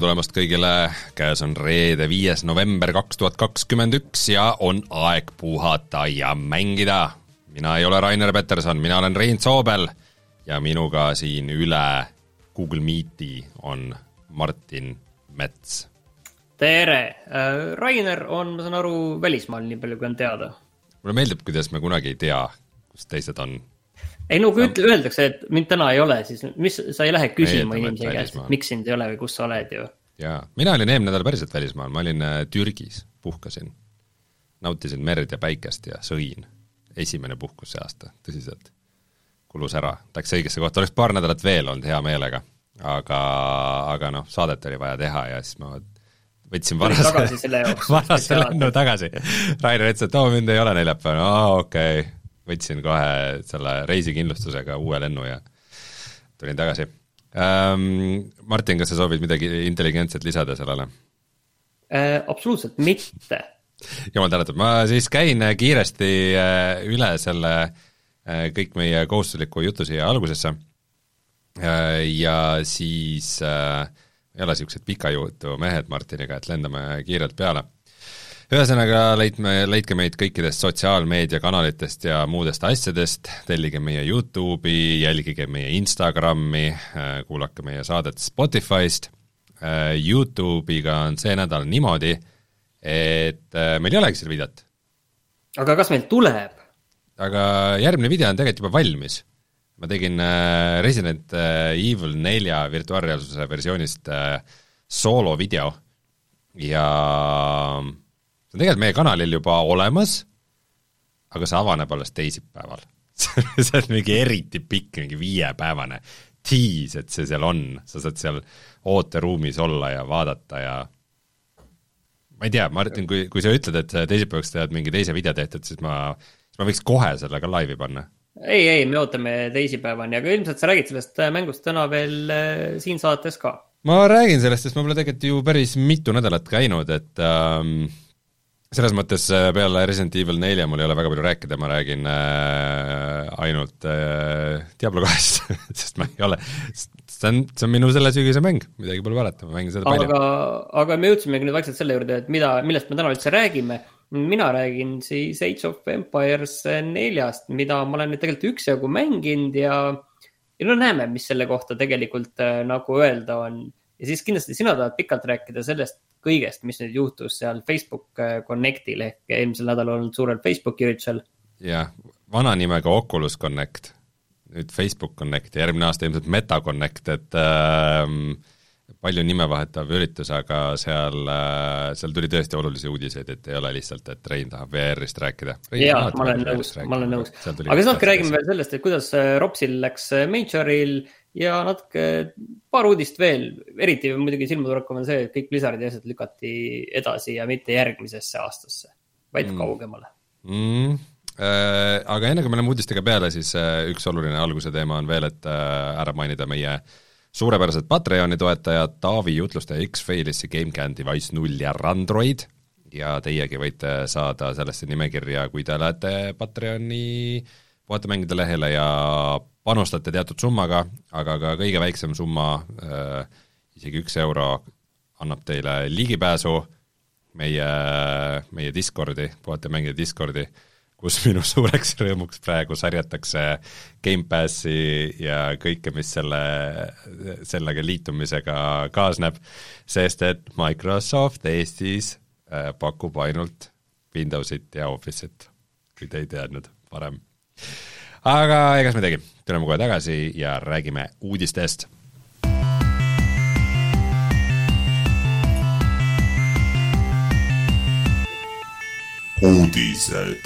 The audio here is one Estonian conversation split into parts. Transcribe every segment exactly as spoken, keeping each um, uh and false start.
tulemast kõigile, käes on reede viies november kaks tuhat kakskümmend üks ja on aeg puhata ja mängida. Mina ei ole Rainer Peterson, mina olen Rein Soobel ja minuga siin üle Google Meeti on Martin Mets. Tere! Rainer on, ma saan aru, välismaal nii palju, kui on teada. Mulle meeldib, kuidas me kunagi ei tea, kus teised on. Ei, no kui ütle, öeldakse, et mind täna ei ole, siis mis, sa ei lähe küsima inimese käest, miks sind ei ole või kus sa oled ju. Jaa, mina olin eelmine nädal päriselt välismaal, ma olin Türgis, puhkasin, nautisin merd ja päikest ja sõin. Esimene puhkus see aasta, tõsiselt. Kulus ära, läks õigesse kohta, oleks paar nädalat veel olnud hea meelega, aga, aga noh, saadet oli vaja teha ja siis ma võtsin varase, varase lennu tagasi. Rainer ütles, et oo, mind ei ole neljapäev, no okei okay. Võtsin kohe selle reisikindlustusega uue lennu ja tulin tagasi. Ähm, Martin, kas sa soovid midagi intelligentset lisada sellele? Äh, absoluutselt mitte. Jumal tänatud, ma siis käin kiiresti üle selle kõik meie kohustusliku jutu siia algusesse ja siis ei ole siuksed pika jutu mehed Martiniga, et lendame kiirelt peale. Ühesõnaga leidme, leidke meid kõikidest sotsiaalmeediakanalitest ja muudest asjadest, tellige meie YouTube'i, jälgige meie Instagrami, kuulake meie saadet Spotify'st. YouTube'iga on see nädal niimoodi, et meil ei olegi seal videot. Aga kas meil tuleb? Aga järgmine video on tegelikult juba valmis. Ma tegin Resident Evil nelja virtuaalreaalsuse versioonist solo video ja see on tegelikult meie kanalil juba olemas, aga see avaneb alles teisipäeval. See on mingi eriti pikk, mingi viiepäevane tiis, et see seal on. Sa saad seal ooteruumis olla ja vaadata ja ma ei tea, Martin, kui, kui sa ütled, et teisipäevaks tead mingi teise video tehtud, siis ma, siis ma võiks kohe selle ka laivi panna. Ei, ei, me ootame teisipäevani, aga ilmselt sa räägid sellest mängust täna veel siin saates ka. Ma räägin sellest, sest ma pole tegelikult ju päris mitu nädalat käinud, et ähm, selles mõttes peale Resident Evil nelja mul ei ole väga palju rääkida, ma räägin äh, ainult äh, Diablo kahest, sest ma ei ole, see on, see on minu selle sügise mäng, midagi pole varata, ma mängin seda palju. Aga, aga me jõudsimegi nüüd vaikselt selle juurde, et mida, millest me täna üldse räägime. Mina räägin siis Age of Empires neljast, mida ma olen nüüd tegelikult üksjagu mänginud ja, ja no näeme, mis selle kohta tegelikult äh, nagu öelda on. Ja siis kindlasti sina tahad pikalt rääkida sellest kõigest, mis nüüd juhtus seal Facebook Connectil ehk eelmisel nädal olnud suurel Facebooki üritusel. Jah, vana nimega Oculus Connect, nüüd Facebook Connect ja järgmine aasta ilmselt Meta Connect, et äh, palju nime vahetav üritus, aga seal, äh, seal tuli tõesti olulisi uudiseid, et ei ole lihtsalt, et Rein tahab V R-ist rääkida. Rein Jaa, ma olen nõus, ma olen nõus. Aga siis natuke räägime veel sellest, et kuidas Ropsil läks Majoril ja natuke paar uudist veel, eriti muidugi silmaturrakum on see, et kõik Blizzardi asjad lükati edasi ja mitte järgmisesse aastasse, vaid mm. kaugemale. Mm. Äh, aga enne kui me oleme uudistega peale, siis äh, üks oluline alguse teema on veel, et äh, ära mainida meie suurepärased Patreoni toetajad Taavi Jutluste X-Failissi, GameCAN, Device null ja Randroid ja teiegi võite saada sellesse nimekirja, kui te lähete Patreoni puhata mängida lehele ja panustate teatud summaga, aga ka kõige väiksem summa, äh, isegi üks euro annab teile ligipääsu meie, meie Discordi, puhata mängida Discordi, kus minu suureks rõõmuks praegu sarjatakse Game Passi ja kõike, mis selle, sellega liitumisega kaasneb, sest et Microsoft Eestis äh, pakub ainult Windowsit ja Office'it, kui te ei teadnud varem. Aga egas me tegi, tuleme kohe tagasi ja räägime uudistest. Uudised.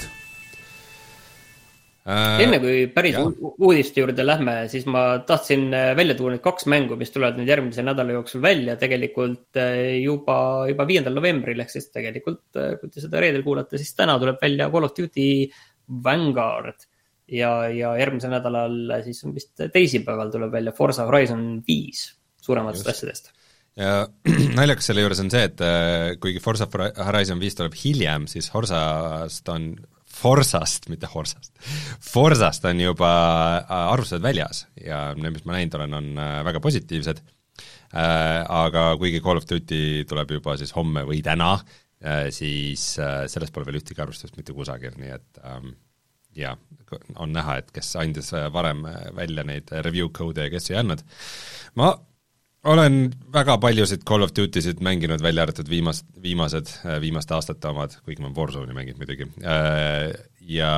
Enne kui päris ja. uudiste juurde lähme, siis ma tahtsin välja tuua need kaks mängu, mis tulevad nüüd järgmise nädala jooksul välja tegelikult juba, juba viiendal novembril, ehk siis tegelikult, kui te seda reedel kuulate, siis täna tuleb välja Call of Duty Vanguard. Ja, ja järgmisel nädalal siis on vist teisipäeval tuleb välja Forza Horizon viis suurematest asjadest. Ja naljakas selle juures on see, et kuigi Forza Horizon viis tuleb hiljem, siis Forzast on Forzast, mitte Horsast. Forzast on juba arvustused väljas ja need, mis ma näinud olen, on väga positiivsed. aga kuigi Call of Duty tuleb juba siis homme või täna, siis sellest pole veel ühtegi arvustust mitte kusagil, nii et ähm, ja on näha, et kes andis varem välja neid review code ja kes ei andnud. Ma olen väga paljusid Call of Duty'sid mänginud, välja arvatud viimast, viimased, viimaste aastate omad, kuigi ma Warzone'i mänginud muidugi. Ja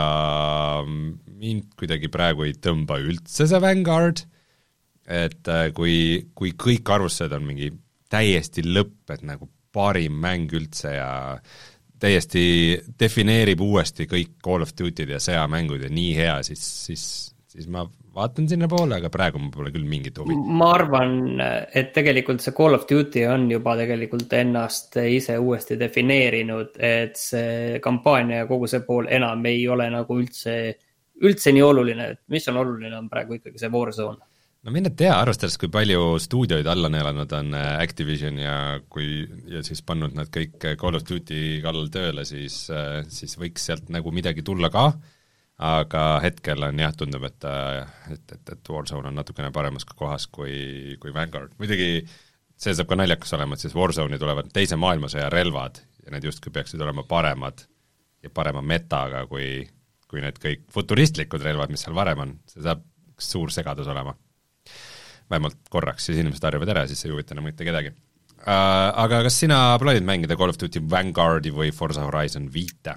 mind kuidagi praegu ei tõmba üldse see Vanguard, et kui, kui kõik arvustused on mingi täiesti lõpp, et nagu parim mäng üldse ja täiesti defineerib uuesti kõik Call of Duty'd ja sõjamängud ja nii hea, siis, siis, siis ma vaatan sinna poole, aga praegu mul pole küll mingit huvi. Ma arvan, et tegelikult see Call of Duty on juba tegelikult ennast ise uuesti defineerinud, et see kampaania ja kogu see pool enam ei ole nagu üldse, üldse nii oluline, et mis on oluline on praegu ikkagi see Warzone. No mine tea, arvestades, kui palju stuudioid alla neelanud on Activision ja kui ja siis pannud nad kõik Call of Duty kallal tööle, siis, siis võiks sealt nagu midagi tulla ka, aga hetkel on jah, tundub, et, et, et, et Warzone on natukene paremas kohas kui, kui Vanguard. Muidugi see saab ka naljakas olema, et siis Warzone'i tulevad teise maailmasõja relvad ja need justkui peaksid olema paremad ja parema metaga kui, kui need kõik futuristlikud relvad, mis seal varem on. See saab suur segadus olema. Vähemalt korraks, siis inimesed harjuvad ära, siis ei huvita enam mitte kedagi. Uh, aga kas sina plaanid mängida Call of Duty Vanguardi või Forza Horizon viite?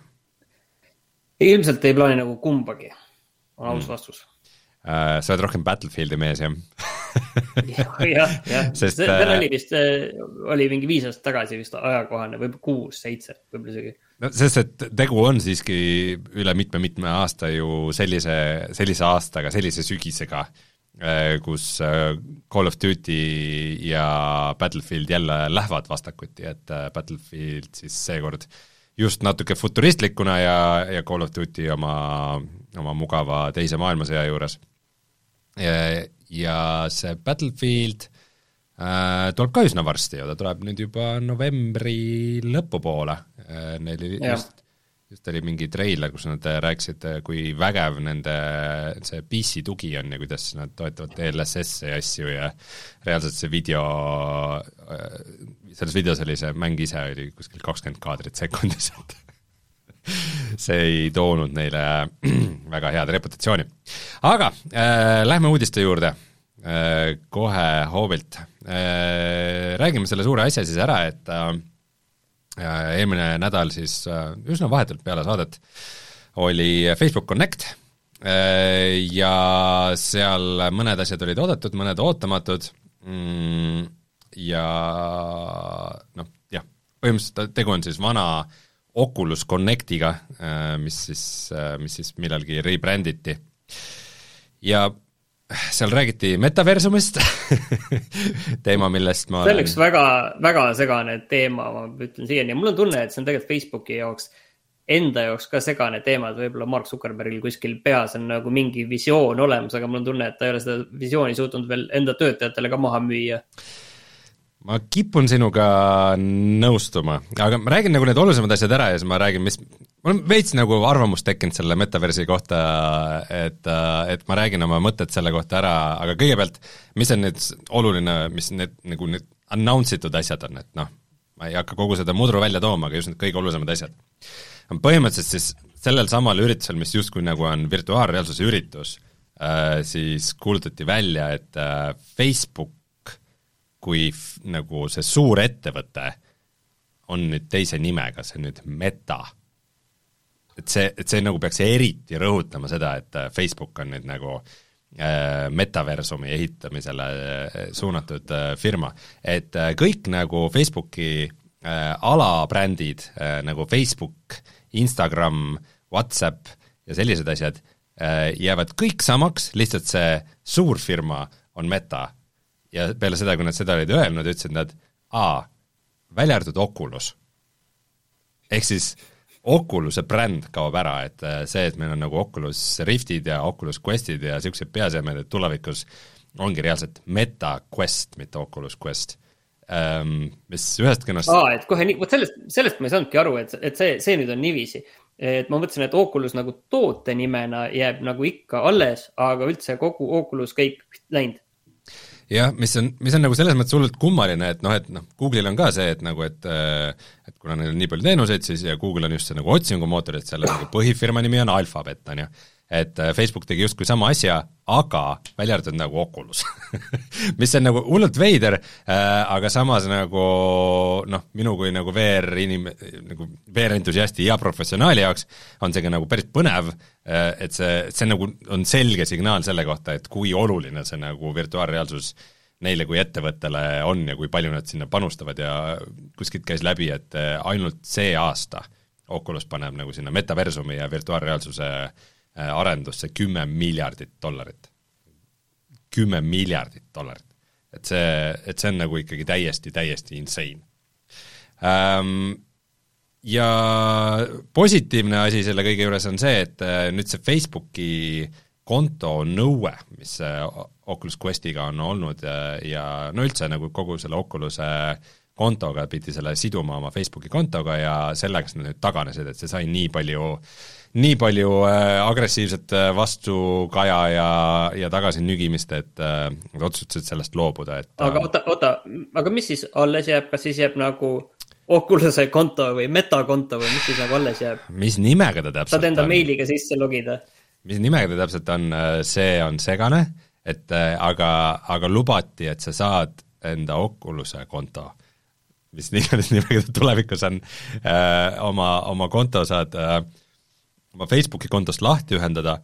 Ilmselt ei plaani nagu kumbagi, on aus vastus. Uh, sa oled rohkem Battlefieldi mees, jah? jah, jah, jah. Sest, see, see oli vist, oli mingi viis aastat tagasi vist ajakohane, või kuus, seitse, võib-olla isegi. No, sest, et tegu on siiski üle mitme-mitme aasta ju sellise, sellise aastaga, sellise sügisega, kus Call of Duty ja Battlefield jälle lähevad vastakuti, et Battlefield siis seekord just natuke futuristlikuna ja, ja Call of Duty oma, oma mugava teise maailmasõja juures. Ja, ja see Battlefield äh, tuleb ka üsna varsti ja ta tuleb nüüd juba novembri lõpupoole. Äh, neil just just oli mingi treiler, kus nad rääkisid, kui vägev nende see P C tugi on ja kuidas nad toetavad D L S S ja asju ja reaalselt see video, selles videos oli see mäng ise oli kuskil kakskümmend kaadrit sekundis, et see ei toonud neile väga head reputatsiooni. Aga äh, lähme uudiste juurde äh, kohe hoobilt. Äh, räägime selle suure asja siis ära, et äh, eelmine nädal siis üsna vahetult peale saadet oli Facebook Connect ja seal mõned asjad olid oodatud, mõned ootamatud ja noh, jah, põhimõtteliselt tegu on siis vana Oculus Connectiga, mis siis, mis siis millalgi rebranditi ja seal räägiti metaversumist, teema, millest ma see on üks väga, väga segane teema, ma ütlen siiani, ja mul on tunne, et see on tegelikult Facebooki jaoks, enda jaoks ka segane teema, et võib-olla Mark Zuckerbergil kuskil peas on nagu mingi visioon olemas, aga mul on tunne, et ta ei ole seda visiooni suutnud veel enda töötajatele ka maha müüa. Ma kipun sinuga nõustuma, aga ma räägin nagu need olulisemad asjad ära ja siis ma räägin, mis mul on veits nagu arvamust tekkinud selle metaversi kohta, et, et ma räägin oma mõtted selle kohta ära, aga kõigepealt, mis on nüüd oluline, mis need, nagu need announce itud asjad on, et noh, ma ei hakka kogu seda mudru välja tooma, aga just need kõige olulisemad asjad. Põhimõtteliselt siis sellel samal üritusel, mis justkui nagu on virtuaalreaalsuse üritus, siis kuulutati välja, et Facebook kui f, nagu see suur ettevõte on nüüd teise nimega, see on nüüd Meta. Et see, et see nagu peaks eriti rõhutama seda, et Facebook on nüüd nagu äh, metaversumi ehitamisele suunatud äh, firma. Et äh, kõik nagu Facebooki äh, alabrändid äh, nagu Facebook, Instagram, WhatsApp ja sellised asjad äh, jäävad kõik samaks, lihtsalt see suurfirma on Meta. Ja peale seda, kui nad seda olid öelnud, ütlesid nad, aa, välja arvatud Oculus. Ehk siis Oculus'e bränd kaob ära, et see, et meil on nagu Oculus Riftid ja Oculus Questid ja siuksed peasemed, et tulevikus ongi reaalselt Meta Quest, mitte Oculus Quest. Um, mis ühest kõnast... Aa, et kohe nii, võt sellest, sellest ma ei saanudki aru, et, et see, see nüüd on niiviisi. Et ma mõtlesin, et Oculus nagu toote nimena jääb nagu ikka alles, aga üldse kogu Oculus kõik läinud. jah, mis on, mis on nagu selles mõttes hullult kummaline, et noh, et noh, Google'il on ka see, et nagu, et et kuna neil on nii palju teenuseid, siis ja Google on just see nagu otsingumootor, et selle nagu põhifirma nimi on Alphabet, on ju. Et Facebook tegi justkui sama asja, aga välja arvatud nagu Oculus mis on nagu hullult veider, aga samas nagu noh, minu kui nagu V R inim-, nagu V R-entusiasti ja professionaali jaoks on see ka nagu päris põnev, et see, see nagu on selge signaal selle kohta, et kui oluline see nagu virtuaalreaalsus neile kui ettevõttele on ja kui palju nad sinna panustavad ja kuskilt käis läbi, et ainult see aasta Oculus paneb nagu sinna metaversumi ja virtuaalreaalsuse arendusse kümme miljardit dollarit. kümme miljardit dollarit. Et see, et see on nagu ikkagi täiesti, täiesti insane. Ähm, ja positiivne asi selle kõige juures on see, et nüüd see Facebooki konto nõue, mis Oculus Questiga on olnud ja no üldse nagu kogu selle Oculus'e kontoga pidi selle siduma oma Facebooki kontoga ja sellega nad nüüd taganesid, et see sai nii palju, nii palju äh, agressiivset vastukaja ja, ja tagasi nügimist, et äh, nad otsustasid sellest loobuda. Et, aga oota, oota, aga mis siis alles jääb, kas siis jääb nagu Oculus'e konto või metakonto või mis siis nagu alles jääb? Mis nimega ta täpselt saad enda on? meiliga sisse logida? Mis nimega ta täpselt on, see on segane, et aga, aga lubati, et sa saad enda Oculus'e konto, mis iganes nimega tulevikus on, äh, oma, oma konto saad äh, oma Facebooki kontost lahti ühendada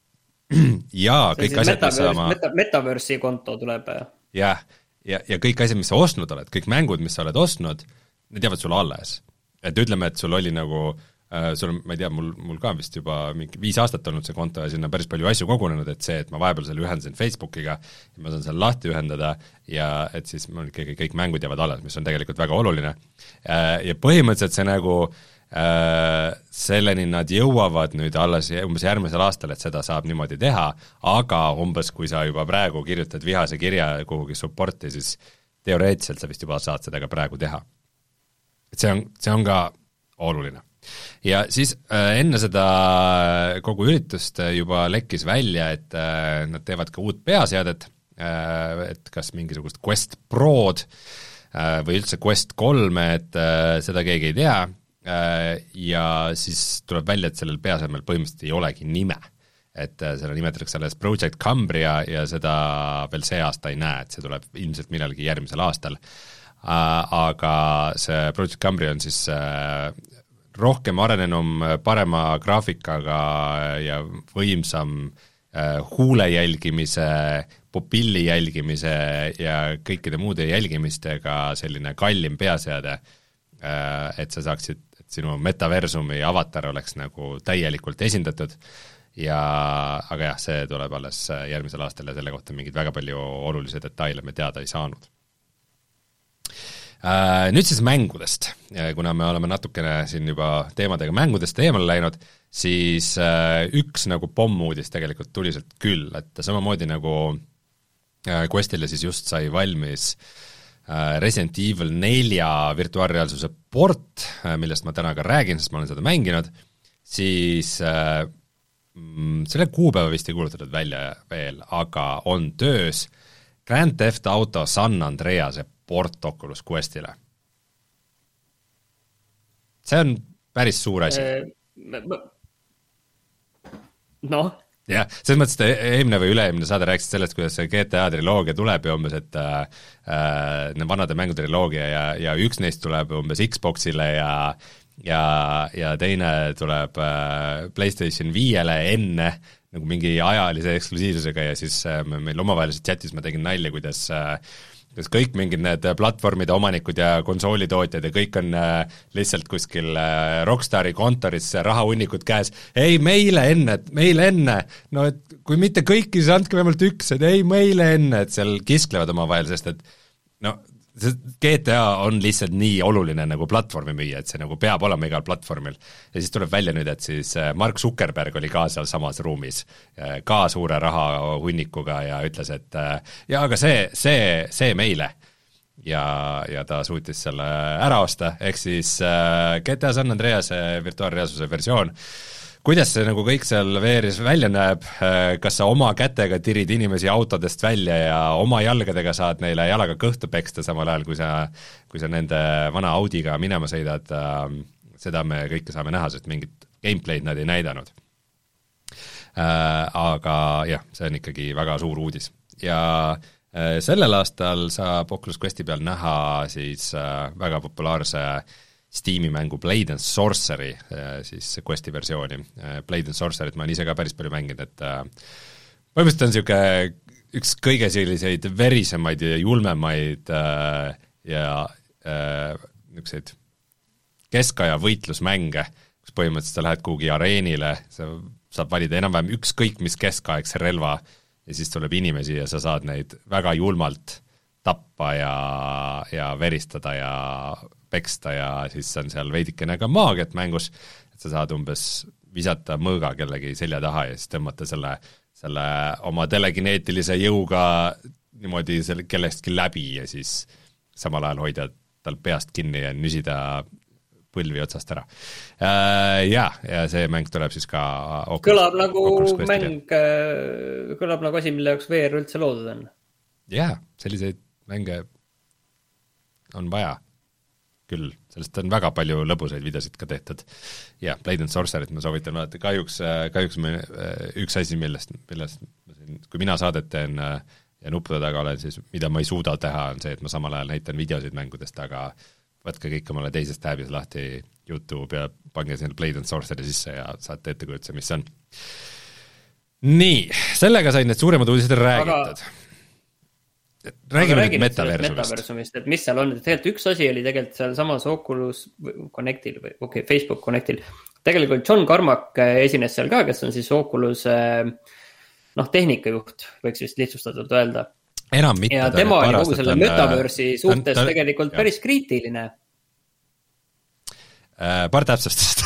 ja see kõik asjad, mis sa oma meta, Metaverse'i konto tuleb. Ja, ja, ja kõik asjad, mis sa ostnud oled, kõik mängud, mis sa oled ostnud, need jäävad sulle alles. Et ütleme, et sul oli nagu äh, sul, ma ei tea, mul, mul ka vist juba mingi viis aastat olnud see konto ja sinna päris palju asju kogunenud, et see, et ma vahepeal selle ühendasin Facebookiga ja ma saan selle lahti ühendada ja et siis mul ikkagi kõik mängud jäävad alles, mis on tegelikult väga oluline. Ja põhimõtteliselt see nagu äh, selleni nad jõuavad nüüd alles umbes järgmisel aastal, et seda saab niimoodi teha, aga umbes kui sa juba praegu kirjutad vihase kirja kuhugi supporti, siis teoreetiliselt sa vist juba saad seda ka praegu teha. Et see on, see on ka oluline. Ja siis äh, enne seda kogu üritust juba lekkis välja, et äh, nad teevad ka uut peaseadet, äh, et kas mingisugust Quest Prod äh, või üldse Quest kolm, et äh, seda keegi ei tea äh, ja siis tuleb välja, et sellel peaseadmel põhimõtteliselt ei olegi nime. Et äh, selle nimetatakse alles Project Cambria ja seda veel see aasta ei näe, et see tuleb ilmselt millalgi järgmisel aastal. Äh, aga see Project Cambria on siis äh, rohkem arenenum, parema graafikaga ja võimsam äh, huule jälgimise, pupilli jälgimise ja kõikide muude jälgimistega selline kallim peaseade, äh, et sa saaksid, et sinu metaversumi avatar oleks nagu täielikult esindatud ja aga jah, see tuleb alles järgmisel aastal ja selle kohta mingid väga palju olulisi detaile me teada ei saanud. Nüüd siis mängudest, kuna me oleme natukene siin juba teemadega mängudest eemale läinud, siis üks nagu pommuudis tegelikult tuli sealt küll, et samamoodi nagu Questile siis just sai valmis Resident Evil nelja virtuaalreaalsuse port, millest ma täna ka räägin, sest ma olen seda mänginud, siis selle kuupäeva vist ei kuulutatud välja veel, aga on töös Grand Theft Auto San Andrease port Oculus Questile. See on päris suur asi. Noh. Jah, selles mõttes, et eelmine või üleeelmine saade rääksid sellest, kuidas see G T A triloogia tuleb ja umbes, et äh, ne vanade mängutriloogia ja, ja üks neist tuleb umbes Xboxile ja ja, ja teine tuleb äh, PlayStation viiele enne nagu mingi ajalise eksklusiivsusega ja siis äh, meil omavahelises chatis ma tegin nalja, kuidas äh, kuidas kõik mingid need platvormide omanikud ja konsoolitootjad ja kõik on äh, lihtsalt kuskil äh, Rockstari kontoris rahahunnikud käes, ei meile enne, meile enne, no et kui mitte kõiki, siis andke vähemalt üks, et ei meile enne, et seal kisklevad omavahel, sest et no see G T A on lihtsalt nii oluline nagu platvormi müüa, et see nagu peab olema igal platvormil. Ja siis tuleb välja nüüd, et siis Mark Zuckerberg oli ka seal samas ruumis, ka suure raha hunnikuga ja ütles, et ja aga see, see, see meile. Ja, ja ta suutis selle ära osta, ehk siis G T A San Andrease virtuaalreaalsuse versioon, kuidas see nagu kõik seal V R-is välja näeb, kas sa oma kätega tirid inimesi autodest välja ja oma jalgadega saad neile jalaga kõhtu peksta samal ajal, kui sa, kui sa nende vana Audiga minema sõidad, seda me kõike saame näha, sest mingit gameplay'd nad ei näidanud. Aga jah, see on ikkagi väga suur uudis. Ja sellel aastal saab Oculus Questi peal näha siis väga populaarse Steam'i mängu Blade and Sorcery, siis Questi versiooni. Blade and Sorcery't ma olen ise ka päris palju mänginud, et põhimõtteliselt on niisugune üks kõige selliseid verisemaid ja julmemaid ja niisuguseid keskaja võitlusmänge, kus põhimõtteliselt sa lähed kuhugi areenile, sa saab valida enam-vähem ükskõik mis keskaegse relva ja siis tuleb inimesi ja sa saad neid väga julmalt tappa ja, ja veristada ja peksta ja siis on seal veidikene ka maagiat mängus, et sa saad umbes visata mõõga kellegi selja taha ja siis tõmmata selle, selle oma telekineetilise jõuga niimoodi selle kellestki läbi ja siis samal ajal hoida tal peast kinni ja nüsida põlvi otsast ära. Ja, ja see mäng tuleb siis ka Oculus, kõlab nagu mäng, kõlab nagu asi, mille jaoks V R üldse loodud on. Jaa, selliseid mänge on vaja küll, sellest on väga palju lõbusaid videosid ka tehtud. Ja, Blade and Sorcery't ma soovitan vaadata, kahjuks, kahjuks me, üks asi, millest, millest kui mina saadet teen ja nuppude taga olen, siis mida ma ei suuda teha, on see, et ma samal ajal näitan videosid mängudest, aga võtke kõik omale teisest tabis lahti YouTube ja pange sinna Blade and Sorcery sisse ja saate ette kujutse, mis see on. Nii, sellega said need suuremad uudised räägitud. Aga räägime nüüd metaversumist. metaversumist, et mis seal on, tegelikult üks asi oli tegelikult seal samas Oculus Connectil või okei, okay, Facebook Connectil. Tegelikult John Carmack esines seal ka, kes on siis Oculus noh, tehnikajuht, võiks vist lihtsustatult öelda. Enam mitte. Ja tema oli kogu selle metaversi suhtes ta, tegelikult jah. Päris kriitiline. Paar täpsustust.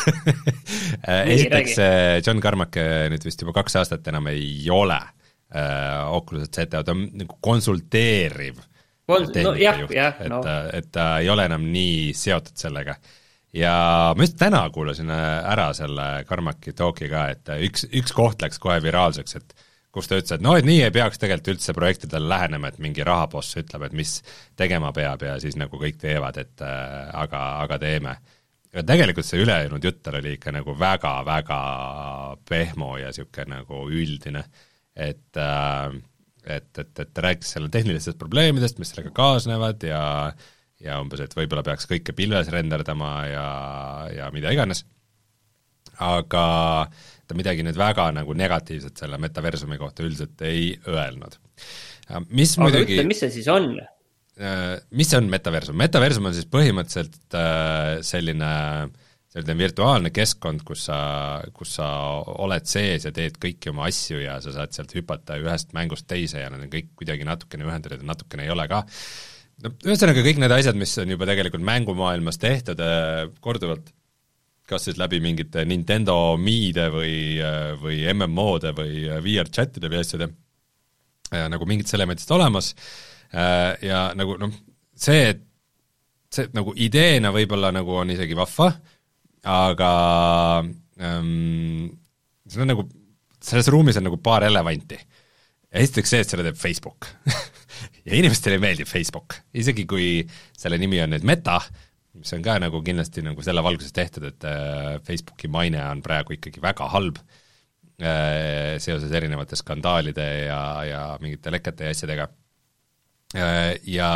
Esiteks John Carmack nüüd vist juba kaks aastat enam ei ole Oculus'et Z, ta on nagu konsulteeriv Kons- no, jah, jah, et, no. et ta ei ole enam nii seotud sellega. Ja ma just täna kuulasin ära selle Carmacki talki ka, et üks, üks koht läks kohe viraalseks, et kus ta ütles, et no, et nii ei peaks tegelikult üldse projektidele lähenema, et mingi rahaboss ütleb, et mis tegema peab ja siis nagu kõik teevad, et aga, aga teeme. Ja tegelikult see ülejäänud juttel oli ikka nagu väga-väga pehmo ja siuke nagu üldine. Et, et, et, et ta rääkis selle tehnilistest probleemidest, mis sellega kaasnevad ja, ja umbes, et võib-olla peaks kõike pilves renderdama ja, ja mida iganes. Aga ta midagi nüüd väga nagu negatiivset selle metaversumi kohta üldiselt ei öelnud. Mis Aga muidugi, ütle, mis see siis on? Mis see on metaversum? Metaversum on siis põhimõtteliselt selline selline virtuaalne keskkond, kus sa, kus sa oled sees ja teed kõiki oma asju ja sa saad sealt hüpata ühest mängust teise ja need on kõik kuidagi natukene ühendatud ja natukene ei ole ka. No, ühesõnaga kõik need asjad, mis on juba tegelikult mängumaailmas tehtud korduvalt, kas siis läbi mingite Nintendo Miide või, või M M O-de või V R-chatide või asjade, nagu mingid elementist olemas ja nagu noh, see, see nagu ideena võib-olla nagu on isegi vahva, aga ähm, see on nagu, selles ruumis on nagu paar elevanti. Esiteks see, et selle teeb Facebook ja inimestele meeldib Facebook, isegi kui selle nimi on nüüd Meta, mis on ka nagu kindlasti nagu selle valguses tehtud, et äh, Facebooki maine on praegu ikkagi väga halb äh, seoses erinevate skandaalide ja, ja mingite lekete ja asjadega äh, ja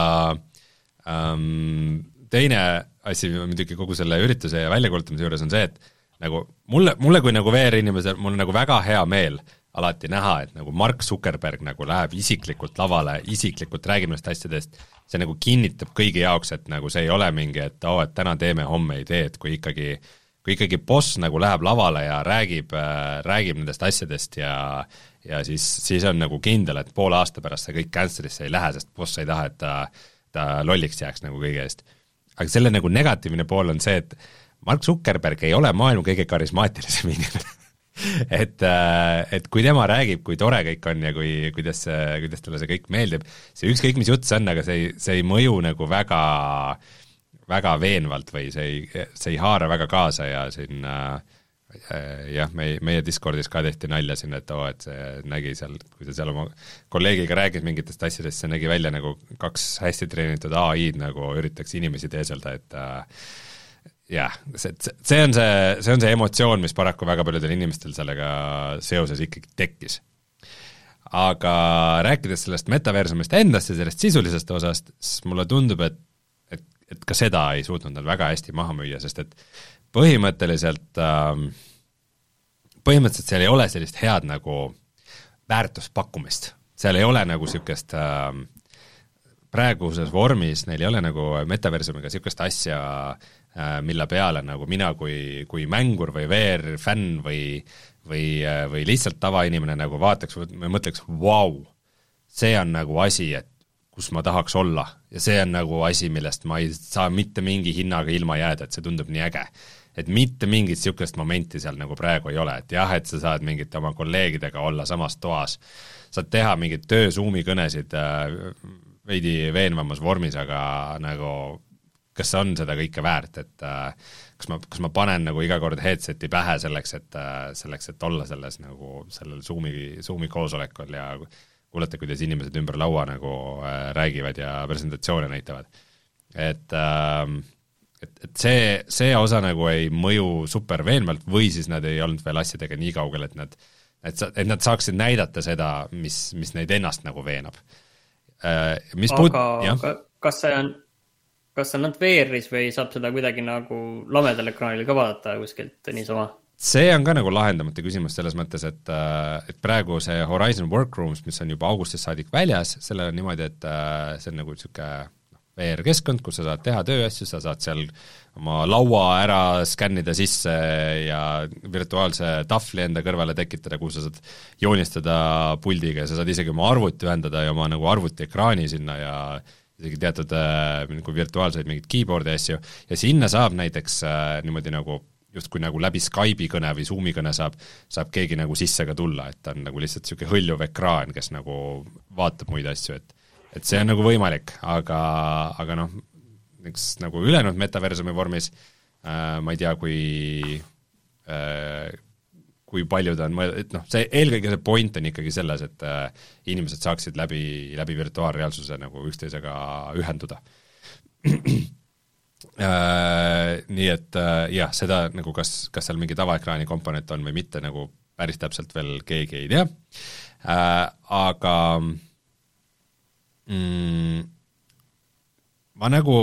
ähm, teine asi muidugi kogu selle ürituse ja väljakuulutamise juures on see, et nagu mulle, mulle kui nagu V R-inimesel, mul on nagu väga hea meel alati näha, et nagu Mark Zuckerberg nagu läheb isiklikult lavale, isiklikult räägib nendest asjadest, see nagu kinnitab kõigi jaoks, et nagu see ei ole mingi, et oo, et täna teeme, homme ei tee, et kui ikkagi, kui ikkagi boss nagu läheb lavale ja räägib, räägib nendest asjadest ja, ja siis, siis on nagu kindel, et poole aasta pärast see kõik cancelisse ei lähe, sest boss ei taha, et ta, ta lolliks jääks nagu kõige eest. Aga selle nagu negatiivne pool on see, et Mark Zuckerberg ei ole maailma kõige karismaatilisem inimene. et, et kui tema räägib, kui tore kõik on ja kui, kuidas, kuidas talle see kõik meeldib, see ükskõik mis jutt see on, aga see ei, see ei mõju nagu väga, väga veenvalt või see ei, see ei haara väga kaasa ja siin jah, meie, meie Discordis ka tehti nalja siin, et oo, et see nägi seal, kui sa seal oma kolleegiga räägid mingitest asjadest, see nägi välja nagu kaks hästi treenitud A I-d nagu üritaks inimesi teeselda, et äh, jah, see, see on see, see on see emotsioon, mis paraku väga paljudel inimestel sellega seoses ikkagi tekkis. Aga rääkides sellest metaversumist endast ja sellest sisulisest osast, siis mulle tundub, et, et, et ka seda ei suutnud nad väga hästi maha müüa, sest et põhimõtteliselt ähm, põhimõtteliselt seal ei ole sellist head nagu väärtuspakkumist. Seal ei ole nagu niisugust ähm, praeguses vormis, neil ei ole nagu metaversumiga niisugust asja, äh, mille peale nagu mina kui, kui mängur või V R-fänn või, või, äh, või lihtsalt tavainimene nagu vaataks või mõtleks, vau, see on nagu asi, et kus ma tahaks olla ja see on nagu asi, millest ma ei saa mitte mingi hinnaga ilma jääda, et see tundub nii äge. Et mitte mingit niisugust momenti seal nagu praegu ei ole, et jah, et sa saad mingite oma kolleegidega olla samas toas, saad teha mingid töö Zoomi kõnesid äh, veidi veenvamas vormis, aga nagu kas see on seda kõike väärt, et äh, kas ma, kas ma panen nagu iga kord headseti pähe selleks, et äh, selleks, et olla selles nagu sellel Zoomi, Zoomi koosolekul ja kuulata, kuidas inimesed ümber laua nagu äh, räägivad ja presentatsioone näitavad. Et äh, et, et see, see osa nagu ei mõju super veenvalt või siis nad ei olnud veel asjadega nii kaugel, et nad, et, sa, et nad saaksid näidata seda, mis, mis neid ennast nagu veenab. Mis aga puud... kas see on, kas see on nad V R-is või saab seda kuidagi nagu lamedal ekraanil ka vaadata kuskilt niisama? See on ka nagu lahendamata küsimus selles mõttes, et, et praegu see Horizon Workrooms, mis on juba augustis saadik väljas, selle on niimoodi, et see on nagu niisugune V R-keskkond, kus sa saad teha tööasju, sa saad seal oma laua ära skännida sisse ja virtuaalse tahvli enda kõrvale tekitada, kus sa saad joonistada puldiga ja sa saad isegi oma arvuti ühendada ja oma nagu arvuti ekraani sinna ja isegi teatud äh, nagu virtuaalseid mingid keyboardi asju ja sinna saab näiteks äh, niimoodi nagu justkui nagu läbi Skype'i kõne või Zoomi kõne saab, saab keegi nagu sisse ka tulla, et ta on nagu lihtsalt niisugune hõljuv ekraan, kes nagu vaatab muid asju, et et see on nagu võimalik, aga, aga noh, üks nagu ülejäänud metaversumi vormis äh, ma ei tea, kui äh, kui palju ta on mõeld-, et noh, see eelkõige see point on ikkagi selles, et äh, inimesed saaksid läbi, läbi virtuaalreaalsuse nagu üksteisega ühenduda. äh, nii et äh, jah, seda nagu kas, kas seal mingi tavaekraani komponent on või mitte, nagu päris täpselt veel keegi ei tea, äh, aga Mm, ma nagu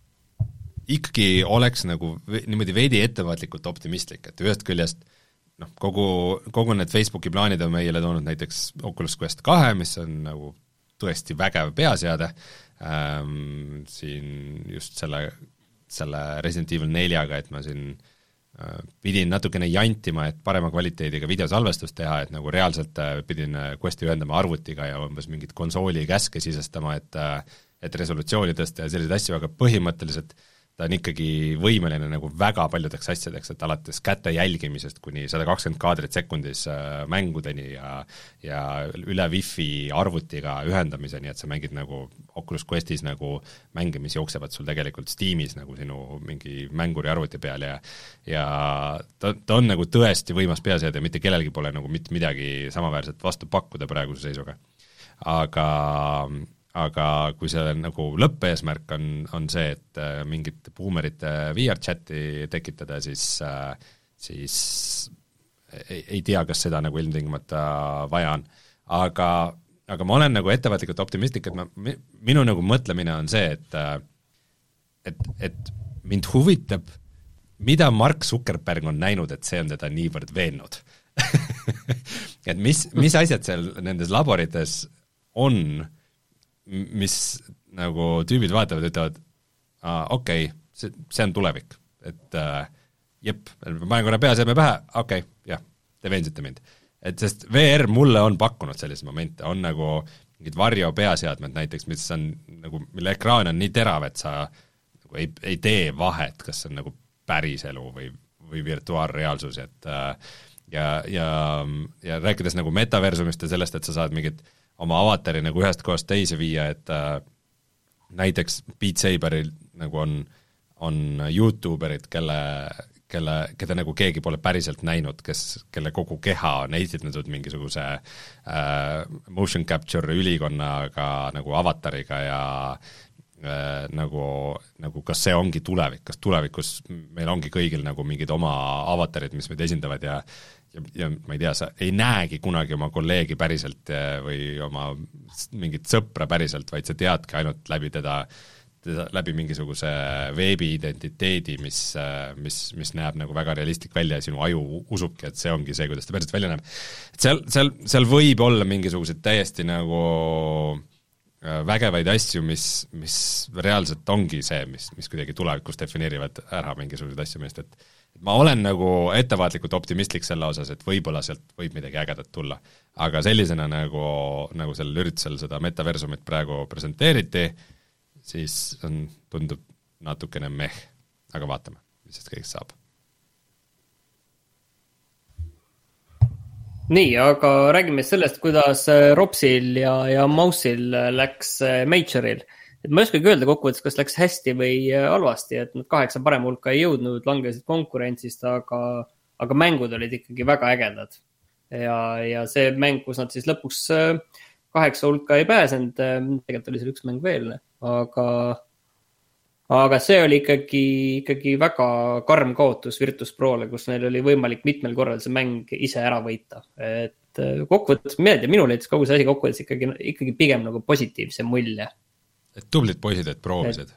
ikkagi oleks nagu niimoodi veidi ettevaatlikult optimistlik, et ühest küljest noh, kogu, kogu need Facebooki plaanid on meile toonud näiteks Oculus Quest kahe, mis on nagu tõesti vägev peaseade ähm, siin just selle, selle Resident Evil neljaga, et ma siin pidin natukene jantima, et parema kvaliteediga videosalvestust teha, et nagu reaalselt pidin Questi ühendama arvutiga ja umbes mingit konsooli käske sisestama, et et resolutsiooni tõsta ja selliseid asju, aga põhimõtteliselt ta on ikkagi võimeline nagu väga paljudeks asjadeks, et alates käte jälgimisest kuni sada kakskümmend kaadrit sekundis mängudeni ja, ja üle Wi-Fi arvutiga ühendamiseni, et sa mängid nagu Oculus Questis nagu mänge, mis jooksevad sul tegelikult Steamis nagu sinu mingi mänguri arvuti peal ja ja ta, ta on nagu tõesti võimas peaseade, mitte kellelgi pole nagu mitte midagi samaväärset vastu pakkuda praeguse seisuga. Aga aga kui see nagu lõppeesmärk on, on see, et mingit boomerite V R-chati tekitada, siis, siis ei, ei tea, kas seda nagu ilmtingimata vaja on. Aga, aga ma olen nagu ettevaatlikult optimistlik, et ma, minu nagu mõtlemine on see, et, et, et mind huvitab, mida Mark Zuckerberg on näinud, et see on teda niivõrd veennud. et mis, mis asjad seal nendes laborites on, mis nagu tüübid vaatavad ja ütlevad, okei, okay, see, see on tulevik, et äh, jep, ma olen korra peaseadme pähe, okei okay,, jah, te veensite mind. Et sest V R mulle on pakkunud selliseid momente, on nagu mingid varjo peaseadmed näiteks, mis on nagu, mille ekraan on nii terav, et sa nagu ei, ei tee vahet, kas see on nagu päriselu või, või virtuaalreaalsus, et äh, ja, ja, ja rääkides nagu metaversumist ja sellest, et sa saad mingid oma avatari nagu ühest kohast teise viia, et äh, näiteks Beat Saberil nagu on, on YouTuberid, kelle, kelle, keda nagu keegi pole päriselt näinud, kes, kelle kogu keha on esitletud mingisuguse äh, motion capture ülikonnaga nagu avatariga ja äh, nagu, nagu kas see ongi tulevik, kas tulevikus meil ongi kõigil nagu mingid oma avatarid, mis meid esindavad ja ja, ja ma ei tea, sa ei näegi kunagi oma kolleegi päriselt või oma mingit sõpra päriselt, vaid sa teadki ainult läbi teda läbi mingisuguse veebiidentiteedi, mis, mis, mis näeb nagu väga realistlik välja ja sinu aju usubki, et see ongi see, kuidas ta päriselt välja näeb. Et seal, seal, seal võib olla mingisugused täiesti nagu vägevaid asju, mis, mis reaalselt ongi see, mis, mis kuidagi tulevikus defineerivad ära mingisuguseid asju, millest, et ma olen nagu ettevaatlikult optimistlik selle osas, et võib-olla sealt võib midagi ägedat tulla. Aga sellisena nagu, nagu sellel üritusel seda metaversumit praegu presenteeriti, siis on, tundub natukene meh, aga vaatame, mis sest kõigest saab. Nii, aga räägime sellest, kuidas Ropsil ja, ja Mouse'il läks Majoril. Et ma ei oskagi öelda kokkuvõttes, kas läks hästi või halvasti, et nad kaheksa parem hulka ei jõudnud, langesid konkurentsist, aga, aga mängud olid ikkagi väga ägedad. Ja, ja see mäng, kus nad siis lõpuks kaheksa hulka ei pääsenud, tegelikult oli seal üks mäng veel, aga, aga see oli ikkagi, ikkagi väga karm kaotus Virtus Prole, kus neil oli võimalik mitmel korral see mäng ise ära võita. Et kokkuvõttes, minul leidis kogu see asi kokkuvõttes ikkagi, ikkagi pigem nagu positiivse mulje. Et tublid poisid, et proovisid.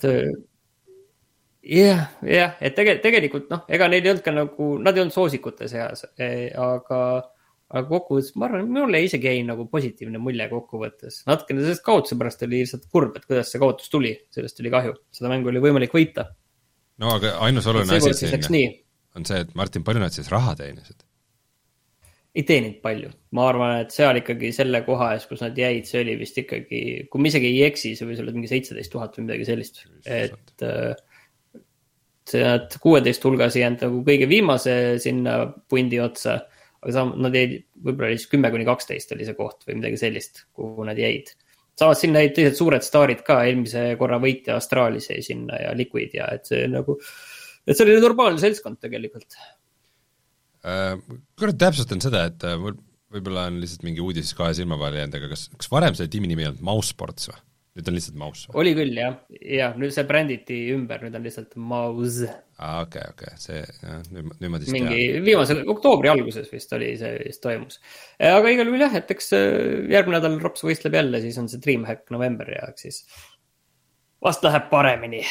Jah, jah, et tege, tegelikult, noh, ega neil ei olnud ka nagu, nad ei olnud soosikute seas, aga aga kokkuvõttes, ma arvan, minule isegi jäi nagu positiivne mulje kokkuvõttes. Natkene sellest kaotuse pärast oli lihtsalt kurb, et kuidas see kaotus tuli, sellest oli kahju. Seda mängu oli võimalik võita. No aga ainus oluline asi siin on see, et Martin, palju nad siis raha teenisid? Ei teeninud palju. Ma arvan, et seal ikkagi selle koha ees, kus nad jäid, see oli vist ikkagi, kui ma isegi ei eksi, see võis olla mingi seitseteist tuhat või midagi sellist. Et see nad kuueteist hulgas jäänud nagu kõige viimase sinna pundi otsa, aga sam- nad jäid, võib-olla siis kümme kuni kaksteist oli see koht või midagi sellist, kuhu nad jäid. Saavad sinna jäid teised suured staarid ka, eelmise korra võitja Astralis jäi sinna ja Liquid ja et see nagu, et see oli normaalne seltskond tegelikult. Äh, kurat täpsustan seda, et võib-olla on lihtsalt mingi uudis kahe silma vahel jäänud, aga kas, kas varem selle tiimi nimi on Mousesports või? Nüüd on lihtsalt Mouse või? Oli küll, jah. Ja, nüüd see bränditi ümber, nüüd on lihtsalt Mouse. Ah, okei, okay, okei, okay. see, jah, nüüd, nüüd ma tist mingi tean. Viimasel oktoobri alguses vist oli see, vist toimus. Aga igal juhul jah, et eks järgmine nädal Rops võistleb jälle, siis on see Dreamhack november ja siis vast läheb paremini.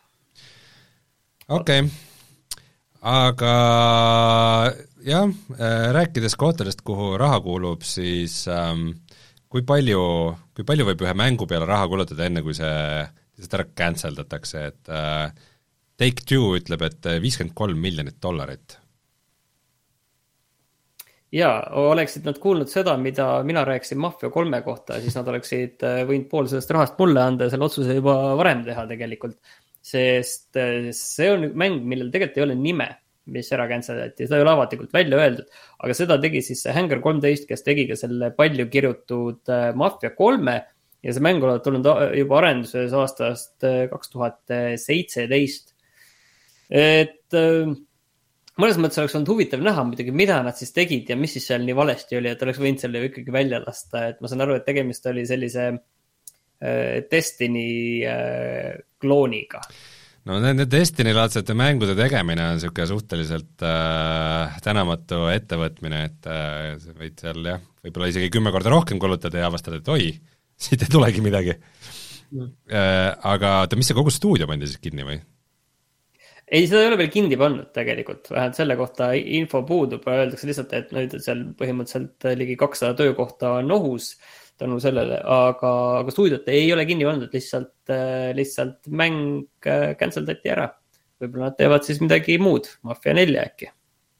Okei, okay. Aga jah, rääkides kohtadest, kuhu raha kuulub, siis ähm, kui palju, kui palju võib ühe mängu peale raha kulutada enne, kui see lihtsalt ära canceldatakse, et äh, Take-Two ütleb, et viiskümmend kolm miljonit dollarit. Jaa, oleksid nad kuulnud seda, mida mina rääkisin Mafia kolme kohta, siis nad oleksid võinud pool sellest rahast mulle anda ja selle otsuse juba varem teha tegelikult. Sest see on mäng, millel tegelikult ei ole nime, mis ära canceldati, seda ei ole avatikult välja öeldud, aga seda tegi siis see Hangar kolmteist, kes tegi ka selle palju kirjutud Mafia kolme ja see mäng on tulnud juba arenduses aastast kaks tuhat seitseteist. Et mõnes mõttes oleks olnud huvitav näha muidugi, mida nad siis tegid ja mis siis seal nii valesti oli, et oleks võinud selle ikkagi välja lasta, et ma saan aru, et tegemist oli sellise äh, Destiny äh, klooniga. No nende Destiny-laadsete mängude tegemine on niisugune suhteliselt äh, tänamatu ettevõtmine, et äh, võid seal jah, võib-olla isegi kümme korda rohkem kulutada ja avastada, et oi, siit ei tulegi midagi mm.. Äh, aga ta, mis see kogu stuudio pandi siis kinni või? Ei, seda ei ole veel kinni pannud tegelikult, vähemalt selle kohta info puudub, öeldakse lihtsalt, et nüüd seal põhimõtteliselt ligi kakssada töökohta on ohus tänu sellele, aga, aga stuudiot ei ole kinni pannud, lihtsalt, lihtsalt mäng canceldati ära. Võib-olla nad teevad siis midagi muud, Mafia nelja äkki.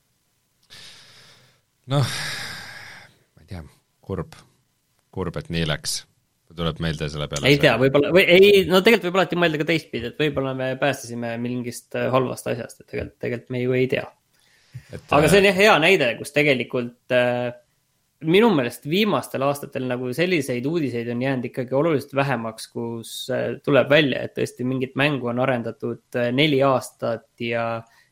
Noh, ma ei tea, kurb, kurb, et nii läks. Tuleb meelde selle peale. Ei tea, võib-olla, või ei, no tegelikult võib alati mõelda ka teistpidi, et võib-olla me päästasime mingist halvast asjast, et tegelikult, tegelikult me ju ei tea. Et, aga see on jah hea näide, kus tegelikult äh, minu meelest viimastel aastatel nagu selliseid uudiseid on jäänud ikkagi oluliselt vähemaks, kus äh, tuleb välja, et tõesti mingit mängu on arendatud äh, neli aastat ja,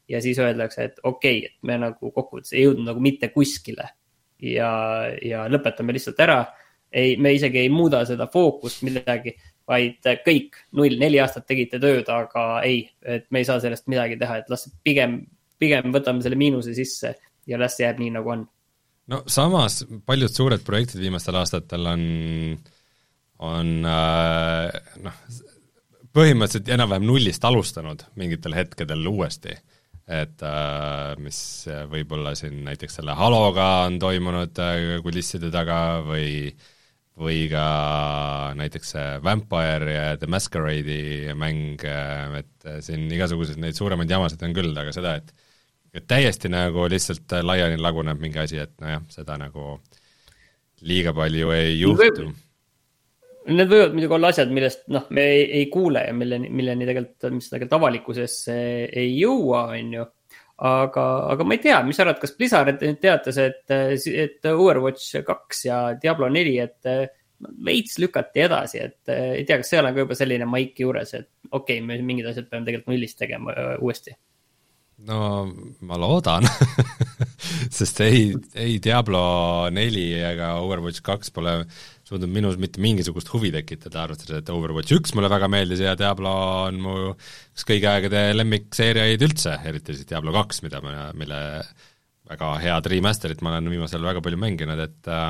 ja siis öeldakse, et okei okay,, et me nagu kokkuvõttes ei jõudnud nagu mitte kuskile ja, ja lõpetame lihtsalt ära. Ei, me isegi ei muuda seda fookust midagi, vaid kõik null, neli aastat tegite tööd, aga ei, et me ei saa sellest midagi teha, et las pigem, pigem võtame selle miinuse sisse ja las jääb nii nagu on. No samas paljud suured projektid viimastel aastatel on on äh, noh, põhimõtteliselt enam-vähem nullist alustanud mingitel hetkedel uuesti, et äh, mis võib-olla siin näiteks selle Haloga on toimunud äh, kulisside taga või, või ka näiteks see Vampire ja The Masquerade'i mäng, et siin igasuguseid neid suuremaid jamasid on küll, aga seda, et, et täiesti nagu lihtsalt laiali laguneb mingi asi, et nojah, seda nagu liiga palju ei juhtu. Need võivad muidugi olla asjad, millest noh, me ei, ei kuule ja milleni, milleni tegelikult, mis tegelikult avalikkusesse ei jõua, on ju. Aga, aga ma ei tea, mis arvad, kas Blizzard teatas, et, et Overwatch kaks ja Diablo neli, et veits lükati edasi, et ei tea, kas see on ka juba selline maiki juures, et okei, okay, me mingid asjad peame tegelikult nullist tegema uuesti. No ma loodan, sest ei, ei Diablo neli ega Overwatch kaks pole suudnud minus mitte mingisugust huvi tekitada, arvestades, et Overwatch üks mulle väga meeldis ja Diablo on mu üks kõigi aegade lemmikseeriaid üldse, eriti siis Diablo kaks, mida ma, mille väga head remasterit ma olen viimasel väga palju mänginud, et äh,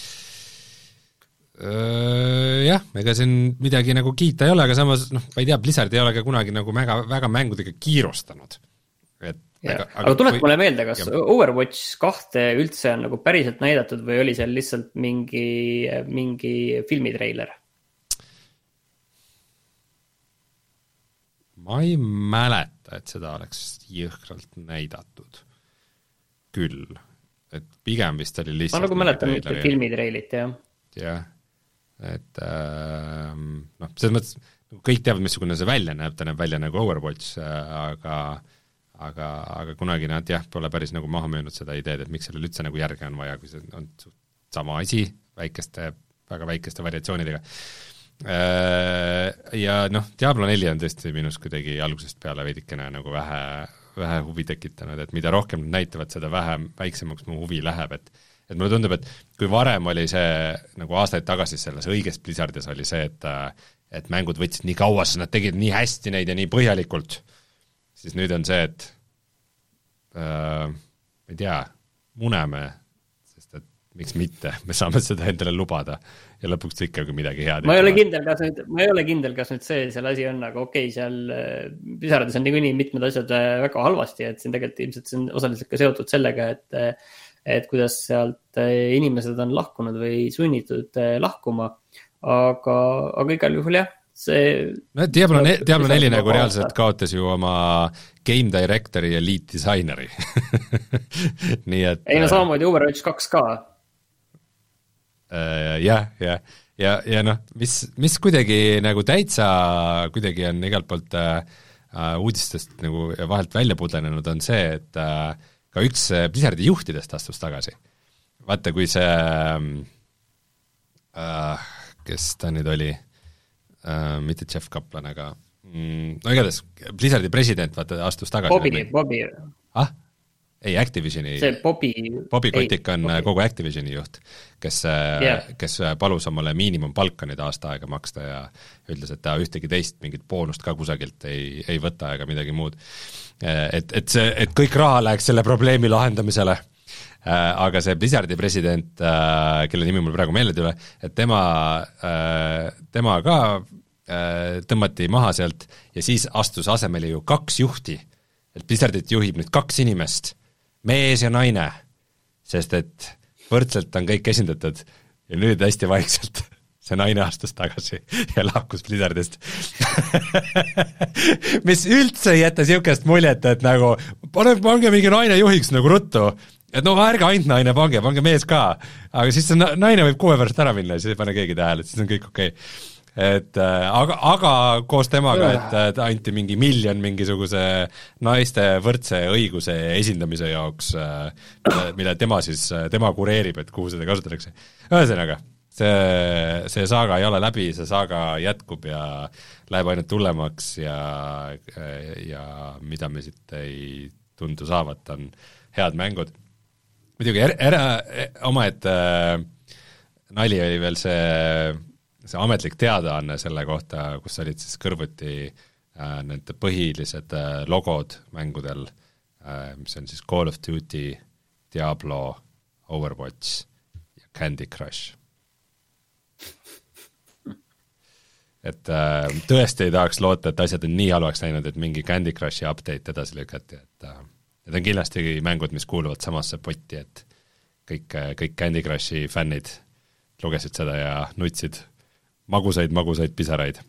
äh, jah, ega siin midagi nagu kiita ei ole, aga samas, noh, ma ei tea, Blizzard ei ole ka kunagi nagu väga, väga mängudega kiirustanud. Et Ja, aga, aga tuleb mulle meelde, kas ja. Overwatch kahte üldse on nagu päriselt näidatud või oli seal lihtsalt mingi, mingi filmitreiler? Ma ei mäleta, et seda oleks jõhkralt näidatud. Küll. Et pigem vist oli lihtsalt... Ma nagu mäletan mitte filmitreilit, jah. Jah, et äh, noh, selles mõttes kõik teavad, missugune see välja näeb, ta näeb välja nagu Overwatch, aga aga, aga kunagi nad jah, pole päris nagu maha möönud seda ideed, et miks sellel üldse nagu järge on vaja, kui see on sama asi väikeste, väga väikeste variatsioonidega. Ja noh, Diablo neli on tõesti minus kuidagi algusest peale veidikene nagu vähe, vähe huvi tekitanud, et mida rohkem näitavad, seda vähe väiksemaks mu huvi läheb, et et mulle tundub, et kui varem oli see nagu aastaid tagasi selles õiges Blizzardis oli see, et, et mängud võtsid nii kaua, sest nad tegid nii hästi neid ja nii põhjalikult, siis nüüd on see, et äh, ma ei tea, muneme, sest et miks mitte, me saame seda endale lubada ja lõpuks ikkagi midagi head. Ma ei ole kindel, kas nüüd, ma ei ole kindel, kas nüüd see seal asi on, aga okei, seal Blizzardis on nii mitmed asjad väga halvasti, et siin tegelikult ilmselt see on osaliselt ka seotud sellega, et, et kuidas sealt inimesed on lahkunud või sunnitud lahkuma, aga, aga igal juhul jah, see... No, Diablo, ne- Diablo neli nagu reaalselt kaotas ju oma game directori ja lead designeri. Nii et... Ei no samamoodi Overwatch kaks ka. Äh, jah, jah. Ja, ja noh, mis, mis kuidagi nagu täitsa kuidagi on igalt poolt äh, uudistest nagu vahelt välja pudenenud, on see, et äh, ka üks Blizzardi juhtidest astus tagasi. Vaata, kui see äh, kes ta nüüd oli... Uh, mitte Jeff Kaplan, aga mm, no igatahes Blizzardi president vaata astus tagasi. Bobby, Bobby. Ah? Ei, Activisioni. See Bobby. Bobby Kotick on Bobby. Kogu Activisioni juht, kes, yeah. kes palus omale miinimumpalka nüüd aasta aega maksta ja ütles, et ta ühtegi teist mingit boonust ka kusagilt ei, ei võta ega midagi muud. Et, et, see, et kõik raha läheks selle probleemi lahendamisele. Aga see Blizzardi president, kelle nimi mul praegu meelde tule, et tema, tema ka tõmmati maha sealt ja siis astus asemele ju kaks juhti, et Blizzardit juhib nüüd kaks inimest, mees ja naine, sest et võrdselt on kõik esindatud ja nüüd hästi vaikselt see naine astus tagasi ja lahkus Blizzardist. Mis üldse ei jätta siukest muljet, et nagu pane, pange mingi naine juhiks nagu ruttu, et no ärge ainult naine pange, pange mees ka, aga siis see naine võib kuue pärast ära minna ja siis ei pane keegi tähele, et siis on kõik okei okay. Et aga, aga koos temaga, et, et anti mingi miljon mingisuguse naiste võrdse õiguse esindamise jaoks, mille tema siis, tema kureerib, et kuhu seda kasutatakse. Ühesõnaga, see, see saaga ei ole läbi, see saaga jätkub ja läheb ainult hullemaks ja, ja mida me siit ei tundu saavat, on head mängud. Muidugi er, era, omaette nali oli veel see, see ametlik teadaanne selle kohta, kus olid siis kõrvuti äh, nende põhilised äh, logod mängudel, äh, mis on siis Call of Duty, Diablo, Overwatch ja Candy Crush. Et äh, tõesti ei tahaks loota, et asjad on nii halvaks läinud, et mingi Candy Crushi update edasi lükati, et äh, need on kindlasti mängud, mis kuuluvad samasse potti, et kõik, kõik Candy Crushi fännid lugesid seda ja nutsid magusaid, magusaid pisaraid.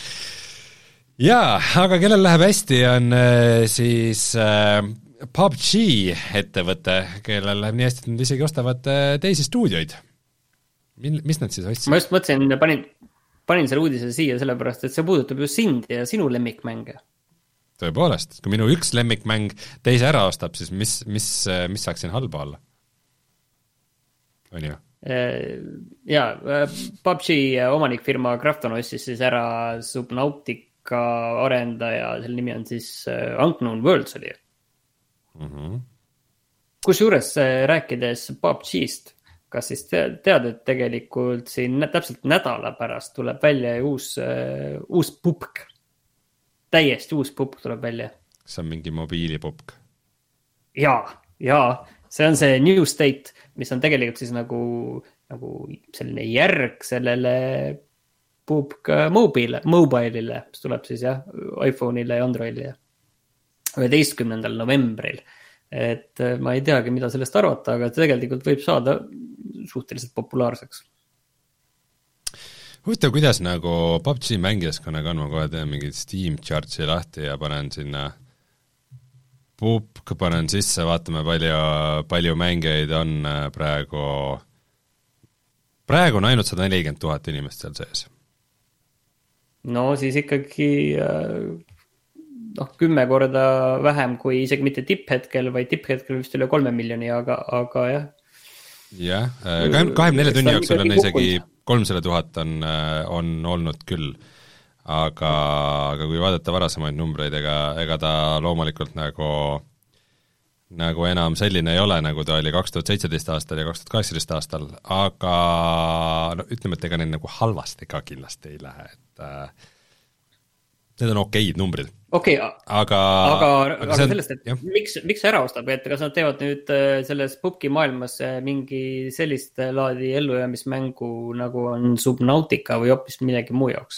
Jaa, aga kellel läheb hästi, on äh, siis äh, P U B G ettevõte, kellel läheb nii hästi, et nad isegi ostavad äh, teisi stuudioid. Mil, mis nad siis ostsid? Ma just mõtlesin, panin, panin selle uudise siia sellepärast, et see puudutab ju sind ja sinu lemmikmänge. Tõepoolest, kui minu üks lemmikmäng teise ära ostab, siis mis, mis, mis saaks siin halba olla? On ju? Jaa, P U B G omanikfirma Krafton ostis siis ära Subnautica arendaja, selle nimi on siis Unknown Worlds oli. Mm-hmm. Kus juures rääkides P U B G-st, kas siis tead, et tegelikult siin täpselt nädala pärast tuleb välja uus, uus pupk. Täiesti uus pupk tuleb välja. See on mingi mobiilipupk? Jaa, jaa. See on see New State, mis on tegelikult siis nagu, nagu selline järg sellele pupk mobile, mobile'ile, mis tuleb siis jah, iPhone'ile ja Androidile üheteistkümnendal novembril. Et ma ei teagi, mida sellest arvata, aga tegelikult võib saada suhteliselt populaarseks. Huvitav, kuidas nagu P U B G mängijaskonnaga on, ma kohe teen mingi Steam chart'i lahti ja panen sinna pupk, panen sisse, vaatame palju, palju mängijaid on praegu, praegu on ainult sada nelikümmend tuhat inimest seal sees. No siis ikkagi noh, kümme korda vähem kui isegi mitte tipphetkel, vaid tipphetkel vist üle kolme miljoni, aga, aga jah. Jah, kahekümne nelja tunni jooksul on isegi kolmsada tuhat on, on olnud küll, aga, aga kui vaadata varasemaid numbreid, ega, ega ta loomulikult nagu, nagu enam selline ei ole, nagu ta oli kaks tuhat seitseteist aastal ja kaks tuhat kaheksateist aastal, aga no, ütleme, et ega neil nagu halvasti ka kindlasti ei lähe, et äh, need on okeid numbrid. Okei, okay, aga, aga, aga, aga on, sellest, et jah. miks, miks ära ostab, et kas nad teevad nüüd selles pubki maailmas mingi sellist laadi ellujäämismängu, nagu on Subnautica või hoopis midagi muu jaoks?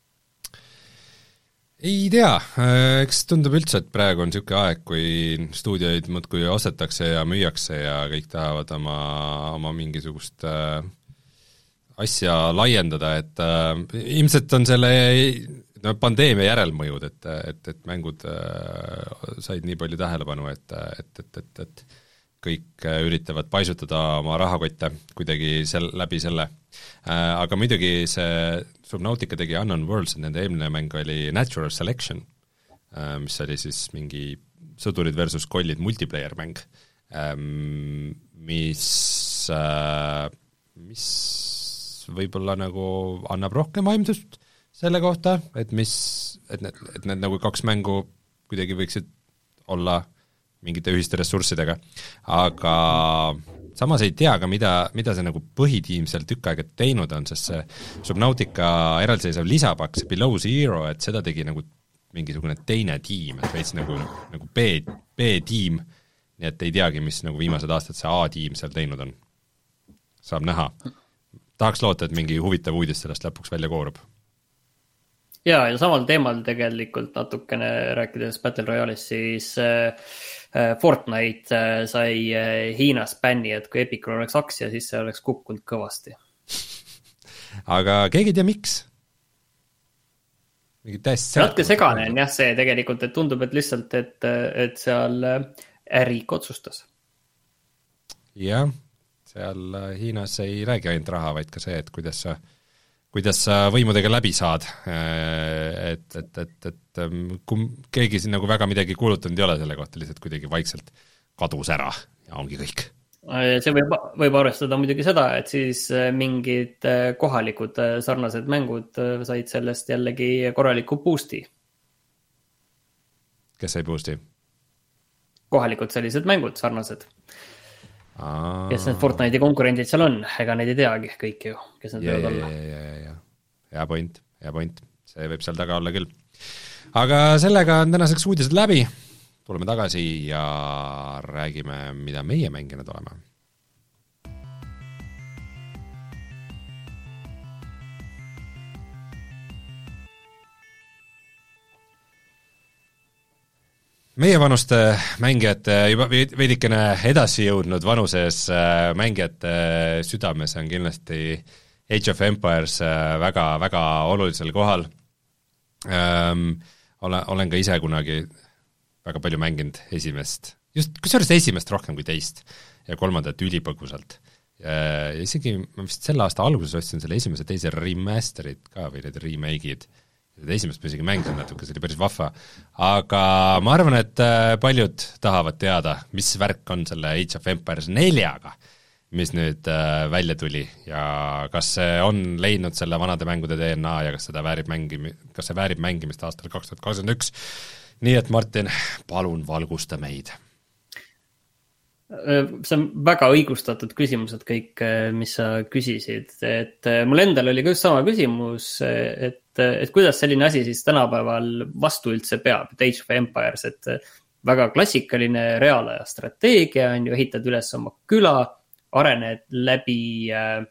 Ei tea, eks tundub üldse, et praegu on niisugune aeg, kui stuudioid muudkui ostetakse ja müüakse ja kõik tahavad oma, oma mingisugust äh, asja laiendada, et äh, ilmselt on selle no pandeemia järelmõjud, et, et, et mängud äh, said nii palju tähelepanu, et, et, et, et, et kõik üritavad paisutada oma rahakotte kuidagi sel, läbi selle. Äh, aga muidugi see Subnautica tegi Unknown Worlds, nende eelmine mäng oli Natural Selection, äh, mis oli siis mingi sõdurid versus kollid multiplayer mäng, äh, mis, äh, mis võib-olla nagu annab rohkem aimdust selle kohta, et mis, et need, et need nagu kaks mängu kuidagi võiksid olla mingite ühiste ressurssidega, aga samas ei tea ka, mida, mida see nagu põhitiim seal tükk aega teinud on, sest see Subnautica eraldiseisev lisapaks, Below Zero, et seda tegi nagu mingisugune teine tiim, et veits nagu, nagu B, B-tiim, nii et ei teagi, mis nagu viimased aastad see A-tiim seal teinud on. Saab näha. Tahaks loota, et mingi huvitav uudis sellest lõpuks välja koorub. Ja, ja samal teemal tegelikult natukene rääkides Battle Royale'is, siis äh, Fortnite äh, sai äh, Hiinas bänni, et kui Epicul oleks aktsia, siis see oleks kukkunud kõvasti. Aga keegi ei tea, miks? Natuke segane on jah see tegelikult, et tundub, et lihtsalt, et, et seal ärik otsustas. Jah, seal Hiinas ei räägi ainult raha, vaid ka see, et kuidas sa kuidas sa võimudega läbi saad, et, et, et, et kui keegi siin nagu väga midagi kuulutanud ei ole selle kohta, lihtsalt kuidagi vaikselt kadus ära ja ongi kõik. see võib, võib arvestada muidugi seda, et siis mingid kohalikud sarnased mängud said sellest jällegi korraliku boost'i. Kes sai boost'i? Kohalikud sellised mängud, sarnased. Aa. Kes need Fortnite'i konkurendid seal on, ega neid ei teagi kõik ju, kes need ja, võivad olla. Ja, ja, ja, ja. Hea point, hea point. See võib seal taga olla küll. Aga sellega on tänaseks uudised läbi. Tuleme tagasi ja räägime, mida meie mänginud oleme. Meie vanuste mängijate, juba veidikene edasi jõudnud vanuses mängijate südames on kindlasti Age of Empires väga, väga olulisel kohal. Ähm, olen, olen ka ise kunagi väga palju mänginud esimest, just kusjuures esimest rohkem kui teist ja kolmandat ülipõgusalt. Ja isegi ma vist selle aasta alguses ostsin selle esimese teise remasterid ka või need remake'id. Esimest ma isegi mängisin natuke, see oli päris vahva. Aga ma arvan, et paljud tahavad teada, mis värk on selle Age of Empires neljaga, mis nüüd välja tuli ja kas see on leidnud selle vanade mängude D N A ja kas seda väärib mängimi, kas see väärib mängimist aastal kaks tuhat kakskümmend üks. Nii et Martin, palun valgusta meid. See on väga õigustatud küsimused kõik, mis sa küsisid, et mul endal oli ka just sama küsimus, et, et kuidas selline asi siis tänapäeval vastu üldse peab, et Age of Empires, et väga klassikaline reaalaja strateegia on ju, ehitad üles oma küla, arened läbi äh,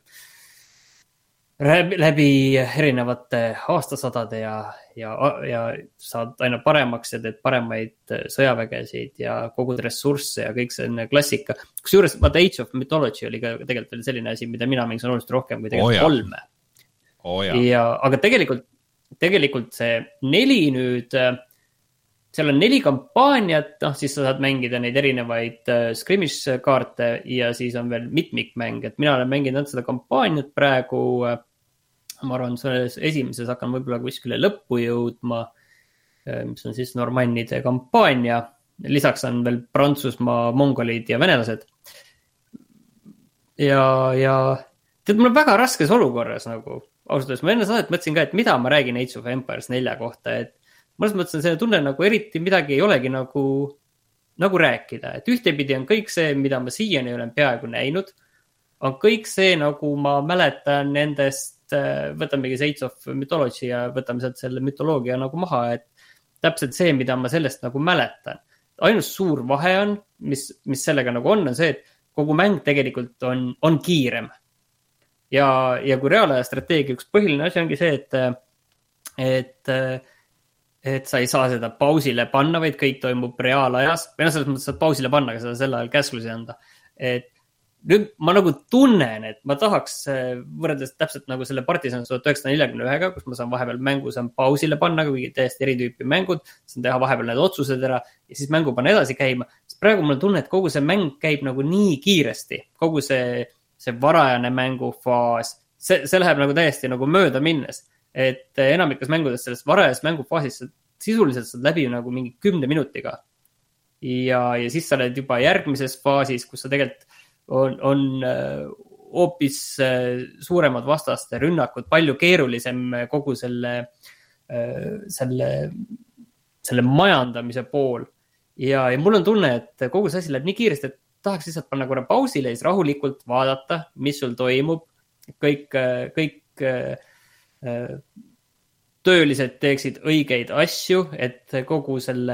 läbi erinevate aastasadade ja, ja, ja saad aina paremaks ja teed paremaid sõjavägesid ja kogud ressursse ja kõik selline klassika. Kusjuures vaata Age of Mythology oli ka tegelikult selline asi, mida mina mängisin oluliselt rohkem kui tegelikult oh kolme. Oh ja, aga tegelikult, tegelikult see neli nüüd, seal on neli kampaaniat, noh siis sa saad mängida neid erinevaid skirmish-kaarte ja siis on veel mitmikmäng, et mina olen mänginud seda kampaaniat praegu, ma arvan, selles esimeses hakkan võib-olla kuskile lõppu jõudma, mis on siis normannide kampaania, lisaks on veel Prantsusmaa, mongolid ja venelased. Ja, ja tead, mul on väga raskes olukorras nagu, ausalt, ma enne saadet mõtlesin ka, et mida ma räägin Age of Empires nelja kohta, et ma mõtlesin, see tunne nagu eriti midagi ei olegi nagu, nagu rääkida, et ühtepidi on kõik see, mida ma siiani olen peaaegu näinud, on kõik see, nagu ma mäletan nendest, võtamegi Age of Mythology ja võtame sealt selle mütoloogia nagu maha, et täpselt see, mida ma sellest nagu mäletan. Ainus suur vahe on, mis, mis sellega nagu on, on see, et kogu mäng tegelikult on, on kiirem. Ja, ja kui reaalaja strateegia üks põhiline asi ongi see, et, et et sa ei saa seda pausile panna, vaid kõik toimub reaalajas. Või no selles mõttes saad pausile panna, aga seda selle ajal käsklusi anda. Et nüüd ma nagu tunnen, et ma tahaks võrreldes täpselt nagu selle Partisan tuhat üheksasada nelikümmend ühega, kus ma saan vahepeal mängu saan pausile panna, kui täiesti eri tüüpi mängud, saan teha vahepeal need otsused ära ja siis mängu panna edasi käima. Sest praegu mul tunne, et kogu see mäng käib nagu nii kiiresti. Kogu see, see varajane mängufaas, see, see läheb nagu täiesti nagu mööda minnes. Et enamikas mängudes sellest varajas mängufaasis sisuliselt saad läbi nagu mingi kümne minutiga. Ja, ja siis sa oled juba järgmises faasis, kus sa tegelikult on, on hoopis suuremad vastaste rünnakud, palju keerulisem kogu selle, selle, selle majandamise pool. Ja, ja mul on tunne, et kogu see asi läheb nii kiiresti, et tahaks lihtsalt panna korra pausile ja siis rahulikult vaadata, mis sul toimub. Kõik, kõik töölised teeksid õigeid asju, et kogu selle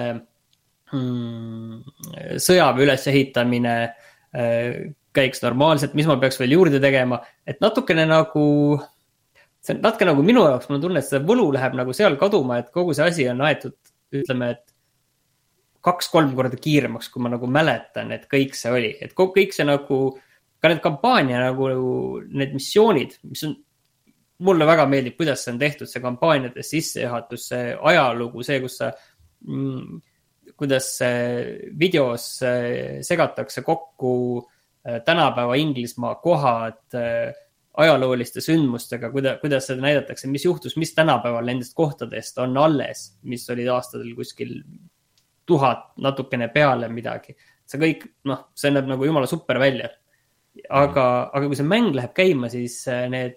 mm, sõjaväe ülesehitamine käiks normaalselt, mis ma peaks veel juurde tegema, et natukene nagu, see on natuke nagu minu jaoks, ma tunnen, et see võlu läheb nagu seal kaduma, et kogu see asi on aetud, ütleme, et kaks-kolm korda kiiremaks, kui ma nagu mäletan, et kõik see oli, et kõik see nagu, ka need kampaania nagu need missioonid, mis on, mulle väga meeldib, kuidas see on tehtud, see kampaaniade sissejuhatus, see ajalugu, see, kus sa, mm, kuidas videos segatakse kokku tänapäeva Inglismaa kohad ajalooliste sündmustega, kuida, kuidas seda näidatakse, mis juhtus, mis tänapäeval nendest kohtadest on alles, mis olid aastadel kuskil tuhat natukene peale midagi. See kõik, noh, see näeb nagu jumala super välja. aga, aga kui see mäng läheb käima, siis need,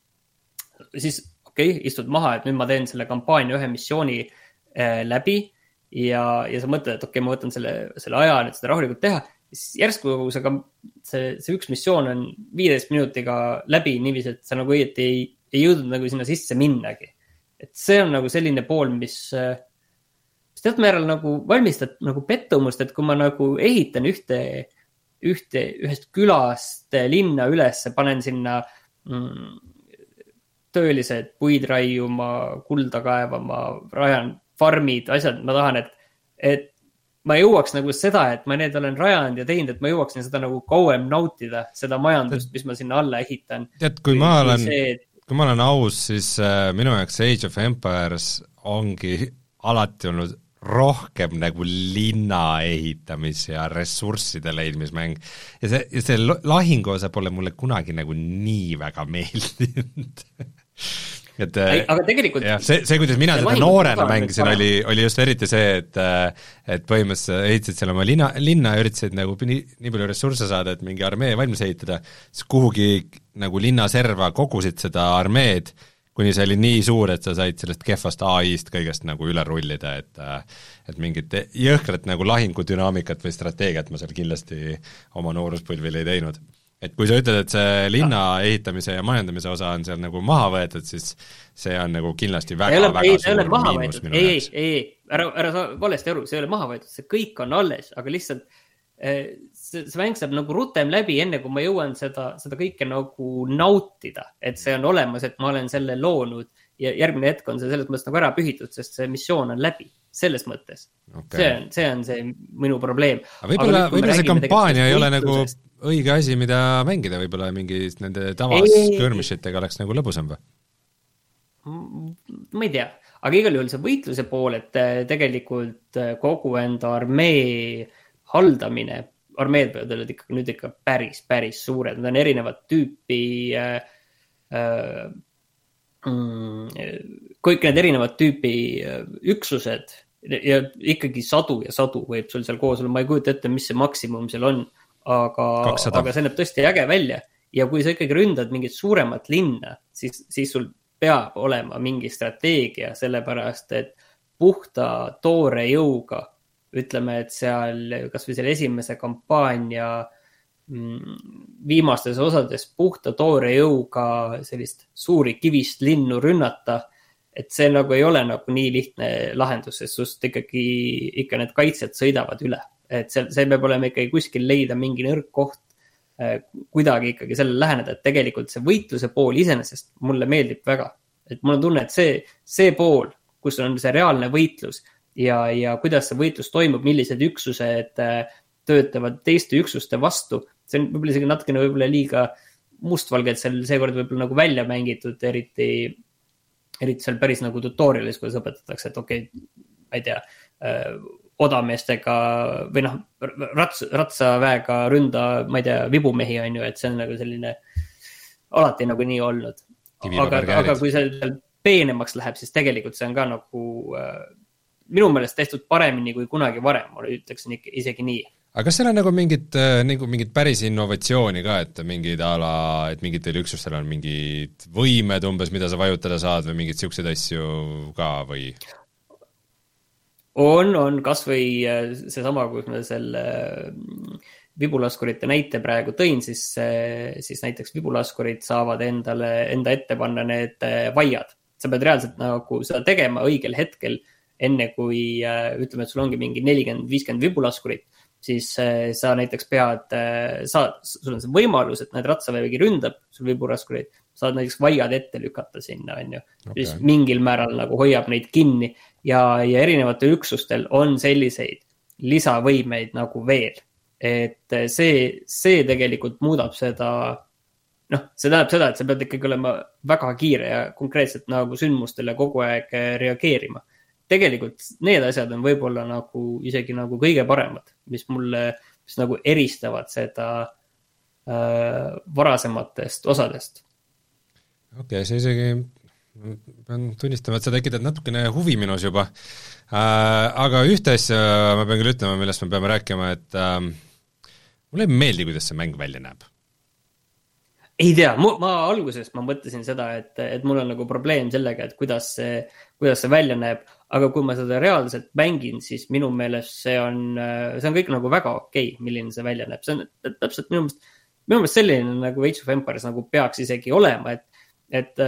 siis okei okay,, istud maha, et nüüd ma teen selle kampaania ühe missiooni äh, läbi ja, ja sa mõtled, et okei okay,, ma võtan selle, selle aja nüüd seda rahulikult teha. Siis järsku see, see, see üks missioon on viieteist minutiga läbi niiviisi, et sa nagu õieti ei, ei jõudnud nagu sinna sisse minnagi. Et see on nagu selline pool, mis, mis teatud määral nagu valmistab nagu pettumust, et kui ma nagu ehitan ühte, ühte, ühest külast linna üles, panen sinna mm, töölised puid raiuma, kulda kaevama, rajan farmid, asjad, ma tahan, et, et ma jõuaks nagu seda, et ma need olen rajanud ja teinud, et ma jõuaksin seda nagu kauem nautida, seda majandust, mis ma sinna alla ehitan. Tead, kui ma olen, see, et... kui ma olen aus, siis äh, minu jaoks Age of Empires ongi alati olnud rohkem nagu linna ehitamis- ja ressursside leidmismäng. Ja see, ja see lahingu osa pole mulle kunagi nagu nii väga meeldinud. et Ei, aga tegelikult jah, see, see, kuidas mina seda noorena mängisin, oli, oli just eriti see, et et põhimõtteliselt ehitasid seal oma linna, linna ja üritasid nagu nii, nii palju ressursse saada, et mingi armee valmis ehitada, siis kuhugi nagu linna serva kogusid seda armeed, kuni see oli nii suur, et sa said sellest kehvast A I-st kõigest nagu üle rullida, et et mingit jõhkrat nagu lahingudünaamikat või strateegiat ma seal kindlasti oma nooruspõlvil ei teinud. Et kui sa ütled, et see linna ehitamise ja majandamise osa on seal nagu maha võetud, siis see on nagu kindlasti väga, ole, väga ei, suur miinus minu ei, jaoks. Ei, ei, ära, ära saa valesti aru, see ei ole maha võetud, see kõik on alles, aga lihtsalt see, see mäng saab nagu rutem läbi, enne kui ma jõuan seda, seda kõike nagu nautida, et see on olemas, et ma olen selle loonud ja järgmine hetk on see selles mõttes nagu ära pühitud, sest see missioon on läbi, selles mõttes. Okay. See, on, see on see minu probleem. Aga võib-olla, võib-olla see kampaania ei ole nagu õige asi, mida mängida, võib-olla mingi nende tavas skirmishitega oleks nagu lõbusam või? Ma ei tea, aga igal juhul see võitluse pool, et tegelikult kogu enda armee haldamine, armeed peavad olema ikka, nüüd ikka päris, päris suured, nad on erinevat tüüpi äh, äh, kõik need erinevat tüüpi üksused ja ikkagi sadu ja sadu võib sul seal koos olla, ma ei kujuta ette, mis see maksimum seal on, aga, aga see näeb tõesti äge välja ja kui sa ikkagi ründad mingit suuremat linna, siis, siis sul peab olema mingi strateegia, sellepärast et puhta toore jõuga, ütleme, et seal kas või selle esimese kampaania viimastes osades puhta toore jõuga sellist suuri kivist linnu rünnata, et see nagu ei ole nagu nii lihtne lahendus, sest sust ikkagi ikka need kaitsjad sõidavad üle. Et see, see peab olema ikkagi kuskil leida mingi nõrk koht, kuidagi ikkagi sellele läheneda, et tegelikult see võitluse pool iseenesest mulle meeldib väga. Et mul on tunne, et see, see pool, kus on see reaalne võitlus ja, ja kuidas see võitlus toimub, millised üksused töötavad teiste üksuste vastu, see on võib-olla isegi natukene võib-olla liiga mustvalge, et seal seekord võib-olla nagu välja mängitud, eriti, eriti seal päris nagu tutorialis, kuidas õpetatakse, et okei, okay, ma ei tea, odameestega või noh, rats, ratsaväega ründa, ma ei tea, vibumehi on ju, et see on nagu selline alati nagu nii olnud. Aga, aga kui see peenemaks läheb, siis tegelikult see on ka nagu äh, minu meelest tehtud paremini kui kunagi varem, ma ütleksin isegi nii. Aga kas seal on nagu mingit, nagu mingit päris innovatsiooni ka, et mingid ala, et mingitel üksustel on mingid võimed umbes, mida sa vajutada saad või mingid siuksed asju ka või? On, on kas või seesama, kus me selle vibulaskurite näite praegu tõin, siis, siis näiteks vibulaskurid saavad endale, enda ette panna need vaiad. Sa pead reaalselt nagu seda tegema õigel hetkel, enne kui ütleme, et sul ongi mingi nelikümmend viiskümmend vibulaskurit, siis sa näiteks pead, saad, sul on see võimalus, et need ratsaväegi ründab, sul vibulaskurid, saad näiteks vaiad ette lükata sinna, on ju. Okay. Siis mingil määral nagu hoiab neid kinni ja, ja erinevatel üksustel on selliseid lisavõimeid nagu veel. Et see, see tegelikult muudab seda, noh, see tähendab seda, et sa pead ikkagi olema väga kiire ja konkreetselt nagu sündmustele kogu aeg reageerima. Tegelikult need asjad on võib-olla nagu isegi nagu kõige paremad, mis mulle, mis nagu eristavad seda äh, varasematest osadest. Okei, okay, see isegi pean tunnistama, et sa tekitad natukene huvi minus juba. Äh, aga ühte asja ma pean küll ütlema, millest me peame rääkima, et äh, mulle ei meeldi, kuidas see mäng välja näeb. ei tea, ma alguses ma mõtlesin seda, et, et mul on nagu probleem sellega, et kuidas see, kuidas see välja näeb, aga kui ma seda reaalselt mängin, siis minu meelest see on, see on kõik nagu väga okei, milline see välja näeb. See on täpselt minu meelest, minu meelest selline nagu Age of Empires nagu peaks isegi olema, et, et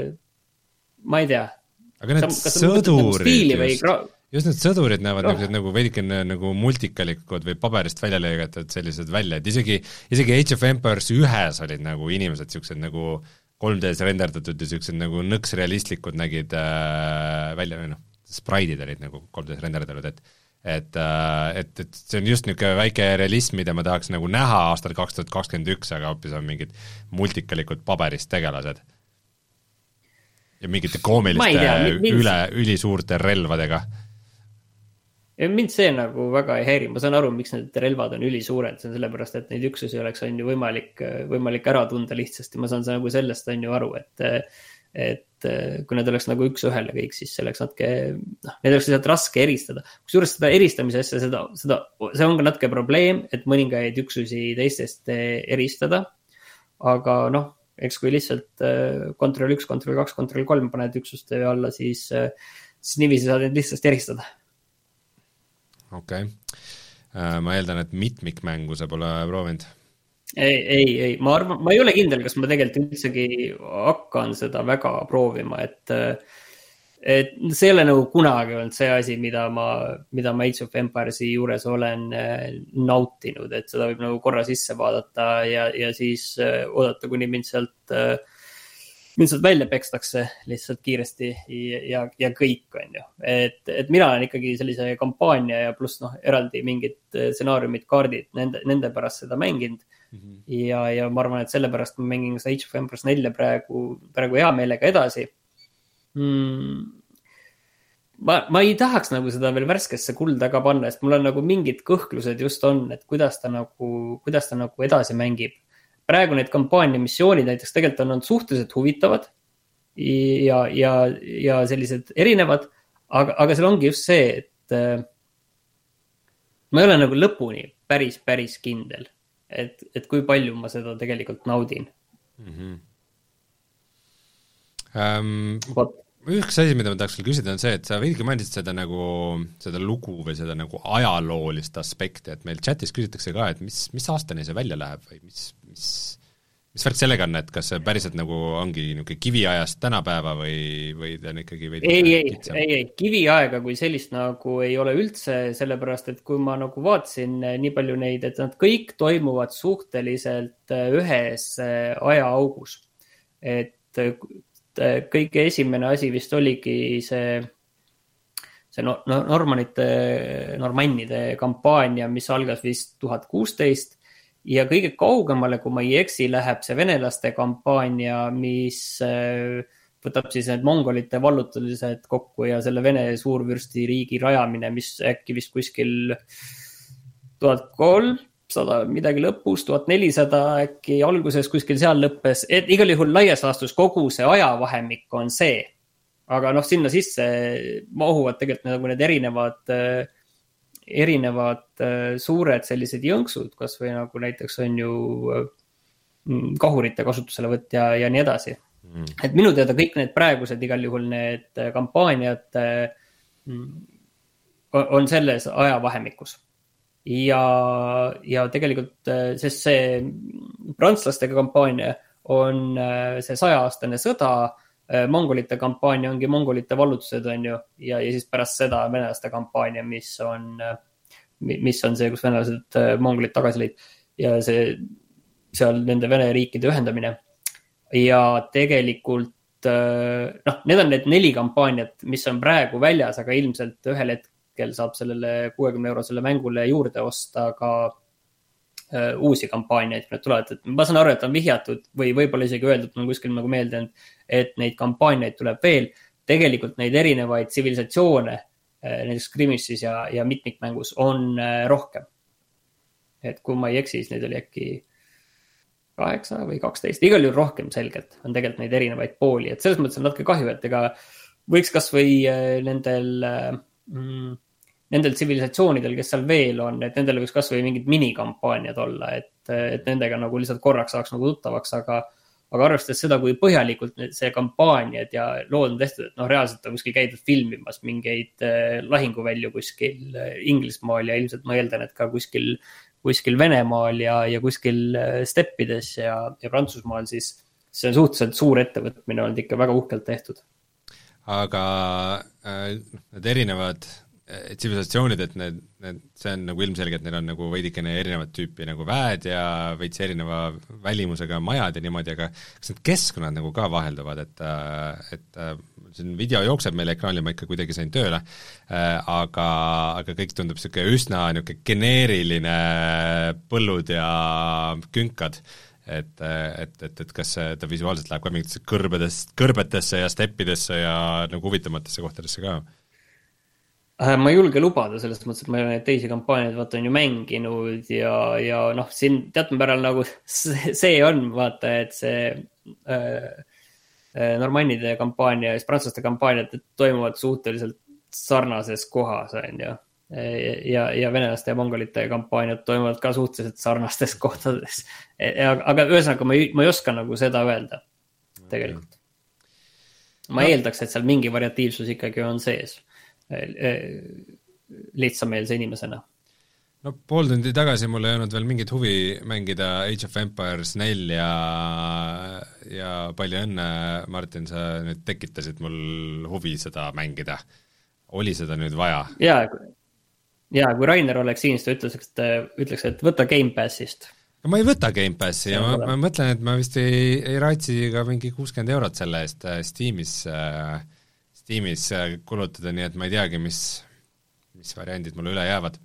ma ei tea. Aga need sa, sõdurid või... just, just need sõdurid näevad no. nagu veidikene nagu multikalikud või paberist välja lõigatud sellised välja, et isegi, isegi Age of Empires ühes olid nagu inimesed siuksed nagu kolm D-s renderdatud ja siuksed nagu nõks realistlikud nägid äh, välja, või noh, spraidid olid nagu kolm D-s renderdatud, et et, äh, et, et see on just niisugune väike realism, mida ma tahaks nagu näha aastal kaks tuhat kakskümmend üks, aga hoopis on mingid multikalikud paberist tegelased. Ja mingite koomiliste tea, mind... üle, ülisuurte relvadega. Ja mind see nagu väga ei häiri, ma saan aru, miks need relvad on ülisuured, see on sellepärast, et neid üksusi oleks on ju võimalik, võimalik ära tunda lihtsasti, ma saan nagu sellest on ju aru, et et kui need oleks nagu üks ühele kõik, siis see oleks natuke, noh, need oleks lihtsalt raske eristada. Kusjuures seda eristamise asja, seda, seda, see on ka natuke probleem, et mõningaid üksusi teistest eristada, aga noh, eks kui lihtsalt kontroll üks, kontroll kaks, kontroll kolm paned üksuste alla, siis, siis niiviisi saad need lihtsalt eristada. Okei. Okay. Ma eeldan, et mitmikmängu sa pole proovinud. Ei, ei, ei, ma arvan, ma ei ole kindel, kas ma tegelikult üldsegi hakkan seda väga proovima, et, et see ei ole nagu kunagi olnud see asi, mida ma, mida ma Age of Empiresi juures olen nautinud, et seda võib nagu korra sisse vaadata ja, ja siis oodata, kuni mind sealt, mind sealt välja pekstakse lihtsalt kiiresti ja, ja, ja kõik on ju. Et, et mina olen ikkagi sellise kampaania ja pluss noh, eraldi mingid stsenaariumid, kaardid, nende, nende pärast seda mänginud. Ja, ja ma arvan, et sellepärast ma mängin seda Age of Empires nelja praegu, praegu hea meelega edasi. Mm. Ma, ma ei tahaks nagu seda veel värskesse kulda ka panna, sest mul on nagu mingid kõhklused just on, et kuidas ta nagu, kuidas ta nagu edasi mängib. Praegu need kampaania missioonid näiteks tegelikult on, on suhteliselt huvitavad ja, ja, ja sellised erinevad, aga, aga seal ongi just see, et äh, ma ei ole nagu lõpuni päris, päris kindel. Et, et kui palju ma seda tegelikult naudin. Mm-hmm. Um, üks asi, mida ma tahaks veel küsida, on see, et sa veidike mainisid seda nagu, seda lugu või seda nagu ajaloolist aspekti, et meil chatis küsitakse ka, et mis, mis aastani see välja läheb või mis, mis, mis värk sellega on, et kas see päriselt nagu ongi niisugune kiviajast tänapäeva või, või ta on ikkagi veidi ei, ei, ei, ei, kiviaega kui sellist nagu ei ole üldse, sellepärast, et kui ma nagu vaatasin nii palju neid, et nad kõik toimuvad suhteliselt ühes ajaaugus. Et kõige esimene asi vist oligi see, see no, no, normanite, normannide kampaania, mis algas vist tuhat kuusteist. Ja kõige kaugemale, kui ma ei eksi, läheb see venelaste kampaania, mis võtab siis need mongolite vallutamised kokku ja selle Vene suurvürsti riigi rajamine, mis äkki vist kuskil tuhat kolmsada midagi lõpus, tuhat nelisada äkki alguses kuskil seal lõppes. Et igal juhul laias laastus kogu see ajavahemik on see. Aga noh, sinna sisse mahuvad tegelikult nagu need erinevad erinevad suured sellised jõnksud, kas või nagu näiteks on ju kahurite kasutuselevõtt ja, ja nii edasi. Mm. Et minu teada kõik need praegused igal juhul need kampaaniad on selles ajavahemikus. Ja, ja tegelikult, sest see prantslastega kampaania on see sajaaastane sõda, mongolite kampaania ongi mongolite vallutused on ju, ja, ja siis pärast seda venelaste kampaania, mis on, mis on see, kus venelased mongolit tagasi lõid ja see, seal nende Vene riikide ühendamine. Ja tegelikult, noh, need on need neli kampaaniat, mis on praegu väljas, aga ilmselt ühel hetkel saab sellele kuuekümne eurosele mängule juurde osta ka uusi kampaaniaid, need tulevad, et ma saan aru, et on vihjatud või võib-olla isegi öeldud, on kuskil nagu meeldinud, et neid kampaaniaid tuleb veel, tegelikult neid erinevaid tsivilisatsioone, näiteks Grimissis ja, ja mitmikmängus on rohkem. Et kui ma ei eksi, siis neid oli äkki kaheksa või kaksteist, igal juhul rohkem selgelt on tegelikult neid erinevaid pooli, et selles mõttes on natuke kahju, et ega võiks kas või nendel mm, nendel tsivilisatsioonidel, kes seal veel on, et nendel võiks kas või mingid minikampaaniad olla, et, et nendega nagu lihtsalt korraks saaks nagu tuttavaks, aga, aga arvestades seda, kui põhjalikult see kampaaniad ja lood on tehtud, et noh, reaalselt on kuskil käidud filmimas mingeid lahinguvälju kuskil Inglismaal ja ilmselt ma eeldan, et ka kuskil, kuskil Venemaal ja, ja kuskil steppides ja, ja Prantsusmaal, siis see on suhteliselt suur ettevõtmine olnud ikka väga uhkelt tehtud. Aga äh, need erinevad tsivilisatsioonid, et need, need, see on nagu ilmselge, et neil on nagu veidikene erinevat tüüpi nagu väed ja veits erineva välimusega majad ja niimoodi, aga kas need keskkonnad nagu ka vahelduvad, et, et siin video jookseb meil ekraanil, ma ikka kuidagi sain tööle, aga, aga kõik tundub niisugune üsna niisugune geneeriline põllud ja künkad, et, et, et, et kas ta visuaalselt läheb ka mingitesse kõrbedest, kõrbetesse ja steppidesse ja nagu huvitamatesse kohtadesse ka? Ma ei julge lubada selles mõttes, et ma ei ole neid teisi kampaaniaid vaata on ju mänginud ja, ja noh, siin teatud määral nagu see on vaata, et see äh, normannide kampaania ja prantslaste kampaaniad toimuvad suhteliselt sarnases kohas on ju. Ja, ja venelaste ja mongolite kampaaniad toimuvad ka suhteliselt sarnastes kohtades. Aga ühesõnaga ma ei, ma ei oska nagu seda öelda tegelikult. Ma no. eeldaks, et seal mingi variatiivsus ikkagi on sees. Lihtsameelse inimesena. No pool tundi tagasi mul ei olnud veel mingit huvi mängida Age of Empires neli ja, ja palju õnne, Martin, sa nüüd tekitasid mul huvi seda mängida. Oli seda nüüd vaja? Jaa, ja, kui Rainer oleks siin, siis ta ütleks, et, ütleks, et võta Game Passist. Ma ei võta Game Passi ja ma, ma mõtlen, et ma vist ei, ei raatsi ka mingi kuuskümmend eurot selle eest Steamis äh, Steamis kulutada, nii et ma ei teagi, mis, mis variandid mulle üle jäävad.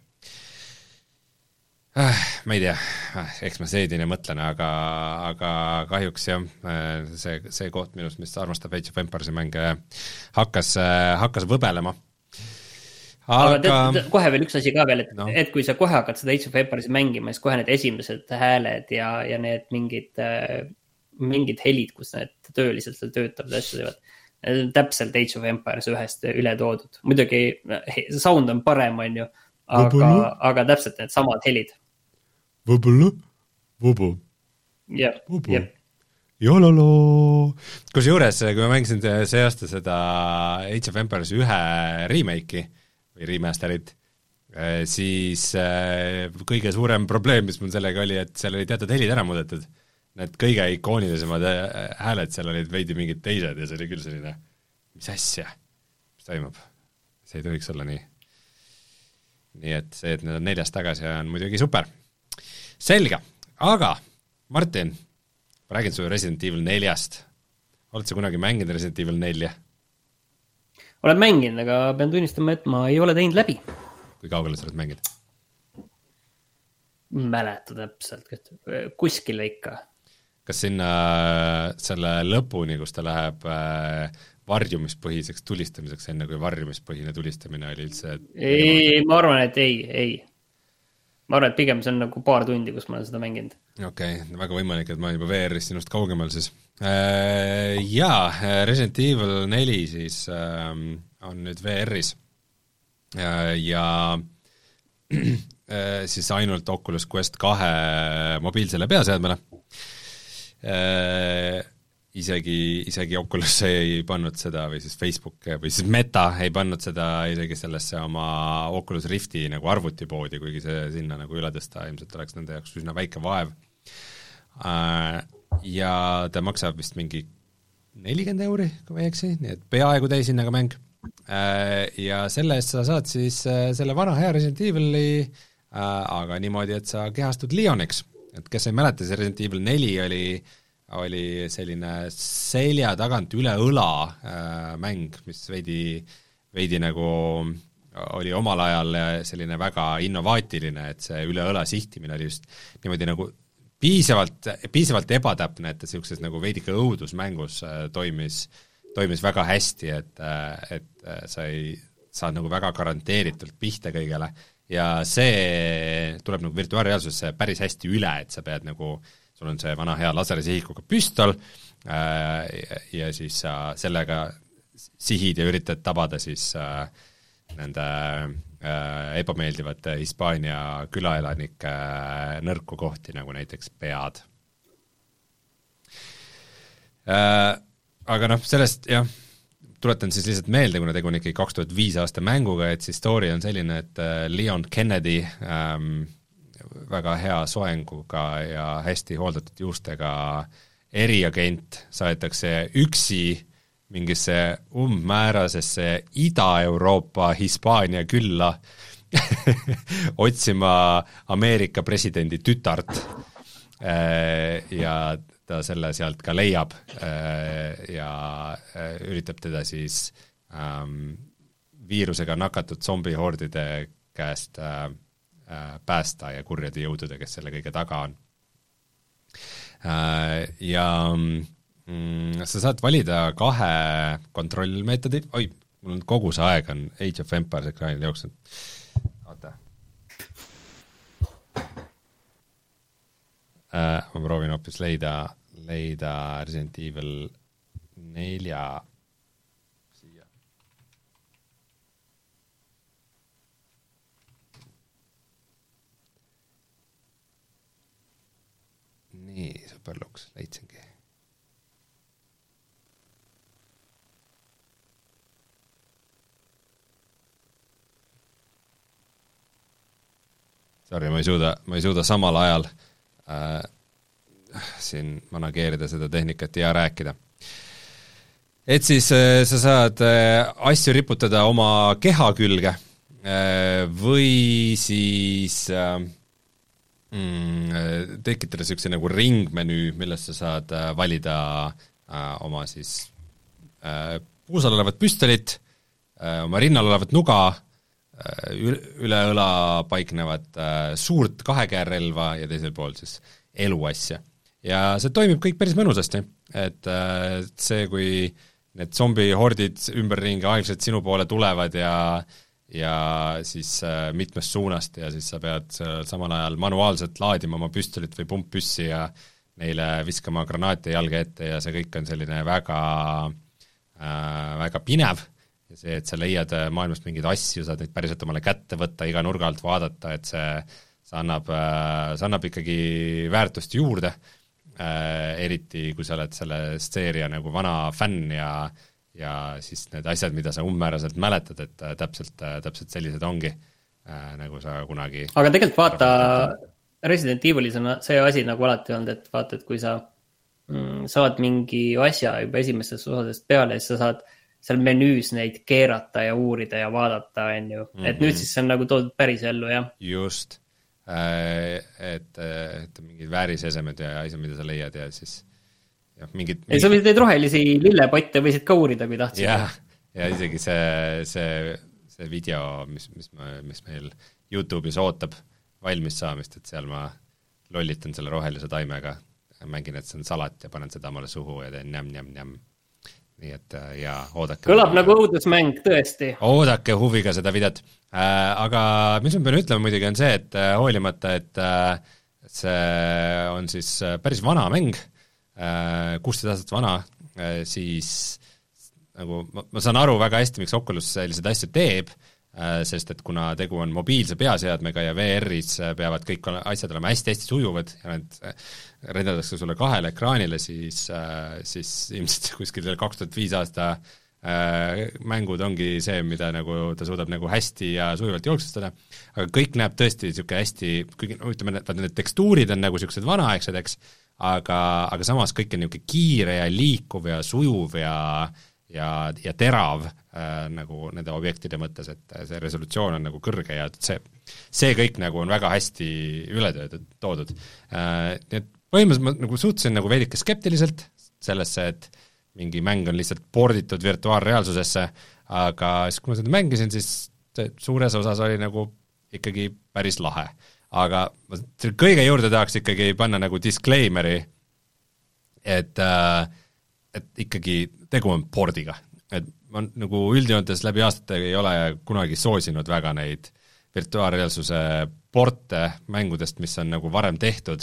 Äh, ma ei tea, eks ma seedin ja mõtlen, aga, aga kahjuks jah, see, see koht minust, mis armastab Age of Empire'i mänge, hakkas, hakkas võbelema. Aga, aga tead, kohe veel üks asi ka veel, et, no. et kui sa kohe hakkad seda Age of Empire'i mängima, siis kohe need esimesed hääled ja, ja need mingid, mingid helid, kus need tööliselt seal töötavad asju teevad, täpselt Age of Empires ühest üle toodud. Muidugi sound on parem, on ju, aga, aga täpselt need samad helid. Võbõlõ, võbõ. Jah, jah. Jololo. Kus juures, kui ma mängisin see aasta seda Age of Empires ühe remake'i või remasterit, siis kõige suurem probleem, mis mul sellega oli, et seal oli teatud helid ära muudetud. Need kõige ikoonilisemad hääled seal olid veidi mingid teised ja see oli küll selline, mis asja, mis toimub. See ei tohiks olla nii. Nii et see, et need on neljast tagasi on muidugi super. Selge, aga Martin, ma räägin sulle Resident Evil neljast. Oled sa kunagi mänginud Resident Evil nelja? Olen mänginud, aga pean tunnistama, et ma ei ole teinud läbi. Kui kaugele sa oled mänginud? Mäleta täpselt, kuskile ikka. Kas sinna selle lõpuni, kus ta läheb varjumispõhiseks tulistamiseks, enne kui varjumispõhine tulistamine oli üldse? Ei, ma arvan, et ei, ei. Ma arvan, et pigem see on nagu paar tundi, kus ma olen seda mänginud. Okei, okay, väga võimalik, et ma olen juba V R-ist sinust kaugemal siis. Jaa, Resident Evil neli siis on nüüd V R-is ja siis ainult Oculus Quest kahe mobiilsele peaseadmele. Isegi, isegi Oculus ei pannud seda või siis Facebook või siis Meta ei pannud seda isegi sellesse oma Oculus Rifti nagu arvutipoodi, kuigi see sinna nagu üle tõsta ilmselt oleks nende jaoks üsna väike vaev. Ja ta maksab vist mingi nelikümmend euri, kui ma ei eksi, nii et peaaegu täishinnaga mäng. Ja selle eest sa saad siis selle vana hea Resident Evili, aga niimoodi, et sa kehastud Leoniks. Et kes ei mäleta, see Resident Evil neli oli, oli selline selja tagant üle õla mäng, mis veidi, veidi nagu oli omal ajal selline väga innovaatiline, et see üle õla sihtimine oli just niimoodi nagu piisavalt, piisavalt ebatäpne, et sellises nagu veidike õudusmängus toimis toimis väga hästi, et, et sa ei saa nagu väga garanteeritult pihta kõigele ja see tuleb nagu virtuaalreaalsusse päris hästi üle, et sa pead nagu, sul on see vana hea laserisihikuga püstol ja siis sa sellega sihid ja üritad tabada siis nende ebameeldivate Hispaania külaelanike nõrku kohti, nagu näiteks pead. äh,. Aga noh, sellest jah, tuletan siis lihtsalt meelde, kuna tegu on ikkagi kaks tuhat viis aasta mänguga, et siis story on selline, et Leon Kennedy ähm, väga hea soenguga ja hästi hooldatud juustega eriagent saetakse üksi mingisse umbmäärasesse Ida-Euroopa Hispaania külla otsima Ameerika presidendi tütart äh, ja ta selle sealt ka leiab ja üritab teda siis ähm, viirusega nakatud zombihordide käest äh, päästa ja kurjade jõudude, kes selle kõige taga on. Äh, ja mm, sa saad valida kahe kontrollmeetodi, oi, mul on kogu see aeg on Age of Empires ekraanil jooksnud. Oota. Äh, ma proovin hoopis leida leida Resident Evil nelja siia. Nii, superluks, leidsingi. Sorry, ma ei suuda, ma ei suuda samal ajal äh, siin manageerida seda tehnikat ja rääkida. Et siis äh, sa saad äh, asju riputada oma keha külge äh, või siis äh, mm, tekitada niisuguse nagu ringmenüü, millest sa saad äh, valida äh, oma siis äh, puusal olevat püstolit, äh, oma rinnal olevat nuga, äh, üle õla paiknevat äh, suurt kahekäärrelva ja teisel pool siis eluasja. Ja see toimib kõik päris mõnusasti, et äh, see, kui need zombihordid ümberringi aeglaselt sinu poole tulevad ja, ja siis äh, mitmest suunast ja siis sa pead samal ajal manuaalselt laadima oma püstolit või pumppüssi ja neile viskama granaate jalge ette ja see kõik on selline väga, äh, väga pinev ja see, et sa leiad maailmast mingeid asju, saad neid päriselt omale kätte võtta, iga nurga alt vaadata, et see, see, annab, äh, see annab ikkagi väärtust juurde. Äh, eriti kui sa oled selle seeria nagu vana fänn ja, ja siis need asjad, mida sa umbmääraselt mäletad, et äh, täpselt, äh, täpselt sellised ongi, äh, nagu sa kunagi aga tegelikult vaata, Resident Evilis on see asi nagu alati olnud, et vaata, et kui sa mm, saad mingi asja juba esimestest osadest peale, siis sa saad seal menüüs neid keerata ja uurida ja vaadata, on ju. Mm-hmm. Et nüüd siis see on nagu toodud päris ellu, jah. Just. Et, et mingid väärisesemed ja asjad, mida sa leiad ja siis ja mingid, mingid... sa võisid neid rohelisi lillepotte võisid ka uurida, kui tahtsid. Ja, ja isegi see, see, see video, mis, mis, mis meil YouTube'is ootab valmis saamist, et seal ma lollitan selle rohelise taimega, mängin, et see on salat ja panen seda omale suhu ja teen njam-njam-njam. Nii et ja oodake. Kõlab nagu õudusmäng, tõesti. Oodake huviga seda videot. Äh, aga mis ma pean ütlema muidugi on see, et äh, hoolimata, et äh, see on siis päris vana mäng, äh, kuusteist aastat vana, äh, siis nagu ma, ma saan aru väga hästi, miks Oculus sellised asju teeb, äh, sest et kuna tegu on mobiilse peaseadmega ja V R-is peavad kõik asjad olema hästi-hästi sujuvad ja need rendatakse sulle kahele ekraanile, siis, äh, siis ilmselt kuskil kaks tuhat viis aasta mängud ongi see, mida nagu ta suudab nagu hästi ja sujuvalt jooksustada, aga kõik näeb tõesti niisugune hästi, ütleme, et need tekstuurid on nagu niisugused vanaaegsed, eks, aga, aga samas kõik on niisugune kiire ja liikuv ja sujuv ja, ja, ja terav äh, nagu nende objektide mõttes, et see resolutsioon on nagu kõrge ja see, see kõik nagu on väga hästi üle toodud. Äh, nii et põhimõtteliselt ma nagu suhtusin nagu veidike skeptiliselt sellesse, et mingi mäng on lihtsalt porditud virtuaalreaalsusesse, aga siis kui ma seda mängisin, siis suures osas oli nagu ikkagi päris lahe. Aga kõige juurde tahaks ikkagi panna nagu disclaimeri, et, et ikkagi tegu on pordiga. Et ma nagu üldjoontes läbi aastate ei ole kunagi soosinud väga neid virtuaalreaalsuse porte mängudest, mis on nagu varem tehtud,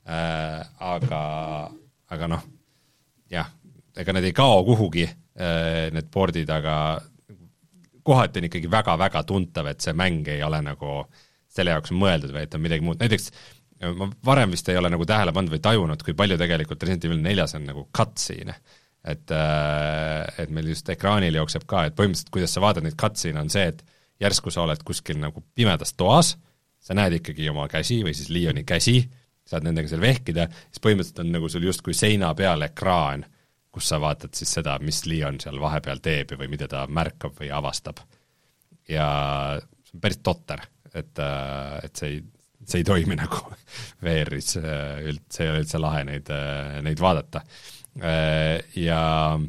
aga, aga noh, jah, ega need ei kao kuhugi, need boardid, aga kohati on ikkagi väga-väga tuntav, et see mäng ei ole nagu selle jaoks mõeldud või et on midagi muud. Näiteks ma varem vist ei ole nagu tähele pannud või tajunud, kui palju tegelikult Resident Evil neljas on nagu cutscene, et, et meil just ekraanil jookseb ka, et põhimõtteliselt kuidas sa vaatad neid cutscene on see, et järsku sa oled kuskil nagu pimedas toas, sa näed ikkagi oma käsi või siis Leoni käsi, saad nendega seal vehkida, siis põhimõtteliselt on nagu sul justkui seina peal ekraan, kus sa vaatad siis seda, mis Leon seal vahepeal teeb või mida ta märkab või avastab. Ja see on päris totter, et, et see ei see ei toimi nagu V R-is, üld, see ei ole üldse lahe neid, neid vaadata. Ja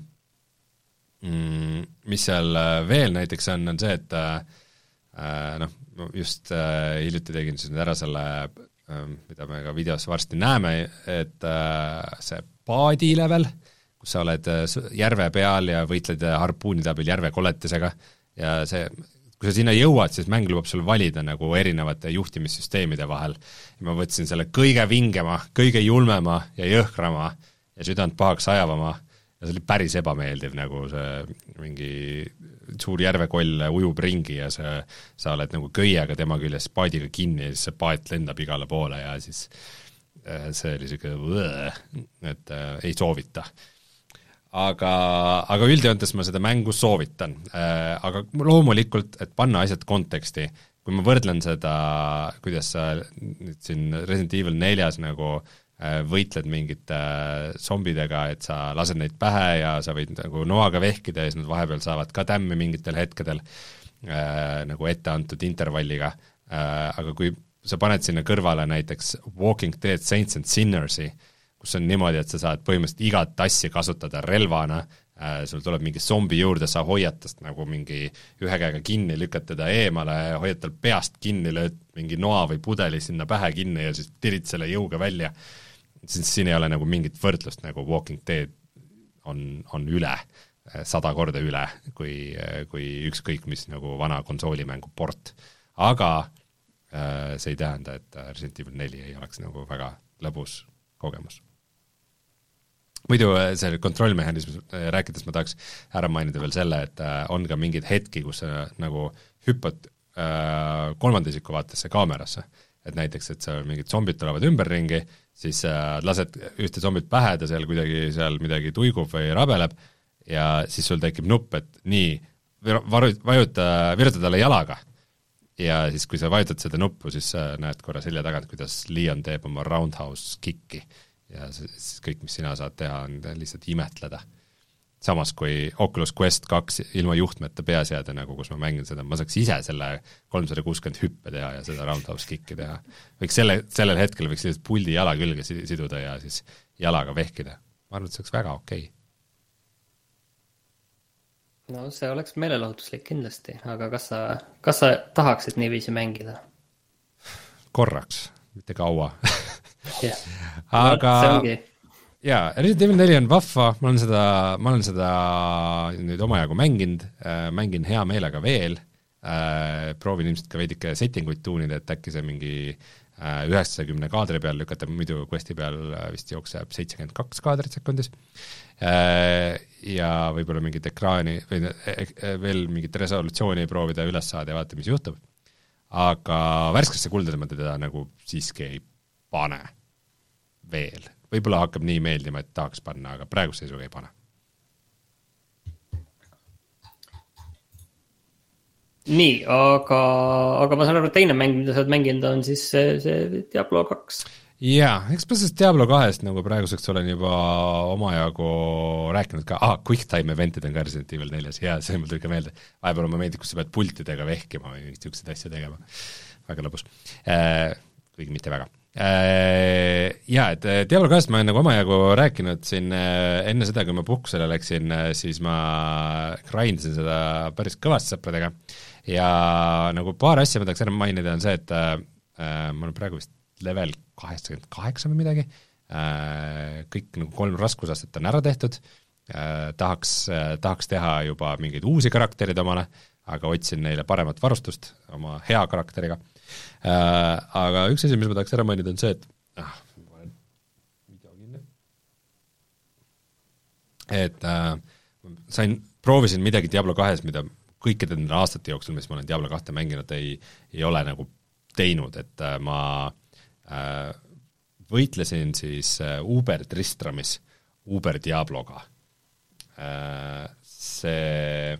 mis seal veel näiteks on, on see, et noh, just hiljuti tegin siis nüüd ära selle, mida me ka videos varsti näeme, et see paadi level, kus sa oled järve peal ja võitled harpuunide abil järve koletisega ja see kui sa sinna jõuad, siis mäng lubab sul valida nagu erinevate juhtimissüsteemide vahel. Ja ma võtsin selle kõige vingema, kõige julmema ja jõhkrama ja südant pahaks ajavama ja see oli päris ebameeldiv, nagu see mingi suur järvekoll ujub ringi ja see, sa oled nagu köiega tema küljes paadiga kinni ja siis see paat lendab igale poole ja siis see oli siuke, et äh, ei soovita. Aga, aga üldjoontes ma seda mängu soovitan, äh, aga loomulikult, et panna asjad konteksti, kui ma võrdlen seda, kuidas sa nüüd siin Resident Evil neljas nagu äh, võitled mingite äh, zombidega, et sa lased neid pähe ja sa võid nagu noaga vehkida ja siis nad vahepeal saavad ka tämmi mingitel hetkedel äh, nagu ette antud intervalliga, äh, aga kui sa paned sinna kõrvale näiteks Walking Dead Saints and Sinnersi, kus on niimoodi, et sa saad põhimõtteliselt igat asja kasutada relvana, äh, sul tuleb mingi zombi juurde, sa hoiad tast nagu mingi ühe käega kinni, lükkad teda eemale, hoiad tal peast kinni, lööd mingi noa või pudeli sinna pähe kinni ja siis tirid selle jõuga välja, siis siin ei ole nagu mingit võrdlust, nagu Walking Dead on, on üle, sada korda üle, kui, kui ükskõik mis nagu vana konsoolimängu port. Aga äh, see ei tähenda, et Resident Evil neli ei oleks nagu väga lõbus kogemus. Muidu see kontrollmehhanism rääkides ma tahaks ära mainida veel selle, et on ka mingid hetki, kus sa nagu hüppad äh, kolmanda isiku vaatesse kaamerasse, et näiteks, et seal mingid zombid tulevad ümberringi, siis äh, lased ühte zombit pähe, ta seal kuidagi seal midagi tuigub või rabeleb ja siis sul tekib nupp, et nii, vajuta, viruta talle jalaga ja siis kui sa vajutad seda nuppu, siis sa näed korra selja tagant, kuidas Leon teeb oma roundhouse kicki ja siis kõik, mis sina saad teha, on lihtsalt imetleda. Samas kui Oculus Quest kaks ilma juhtmeta peaseade, nagu kus ma mängin seda, ma saaks ise selle kolmsada kuuskümmend hüppe teha ja seda roundhouse kicki teha. Võiks selle, sellel hetkel võiks lihtsalt puldi jala külge siduda ja siis jalaga vehkida. Ma arvan, et see oleks väga okei. No see oleks meelelahutuslik kindlasti, aga kas sa, kas sa tahaksid niiviisi mängida? Korraks, mitte kaua. Yeah. Aga jaa, Resident Evil neli on vahva, ma olen seda, ma olen seda nüüd omajagu mänginud, mängin hea meelega veel, proovin ilmselt ka veidike settinguid tuunida, et äkki see mingi üheksakümne kaadri peal lükata, muidu questi peal vist jookseb seitsekümmend kaks kaadrit sekundis ja võib-olla mingit ekraani või veel mingit resolutsiooni proovida üles saada ja vaata, mis juhtub. Aga värskesse kuldade ma teda nagu siiski ei pane veel. Võib-olla hakkab nii meeldima, et tahaks panna, aga praegust seisuga ei pane. Nii, aga, aga ma saan aru, teine mäng, mida sa oled mänginud, on siis see, see Diablo kaks. Jaa, eks ma sellest Diablo kahest nagu praeguseks olen juba omajagu rääkinud ka, ah, QuickTime eventid on ka Resident Evil neljas, jaa, see mul tuli ka meelde. Vahepeal ma meeldib, kus sa pead pultidega vehkima või mingid siuksed asja tegema. Väga lõbus. Kuigi mitte väga. Jaa, et Diablo kahest ma olen nagu omajagu rääkinud siin enne seda, kui ma puhkusele läksin, siis ma grindasin seda päris kõvasti sõpradega ja nagu paar asja ma tahaks ära mainida on see, et äh, ma olen praegu vist level kaheksakümmend kaheksa või midagi, äh, kõik nagu kolm raskusastet on ära tehtud, äh, tahaks, äh, tahaks teha juba mingeid uusi karakterid omale, aga otsin neile paremat varustust oma hea karakteriga. Äh, aga üks asi, mis ma tahaks ära mainida, on see, et ah, et äh, sain, proovisin midagi Diablo kahes, mida kõikide nende aastate jooksul, mis ma olen Diablo kahte mänginud, ei, ei ole nagu teinud, et äh, ma võitlesin siis Uber Tristramis Uber Diabloga. See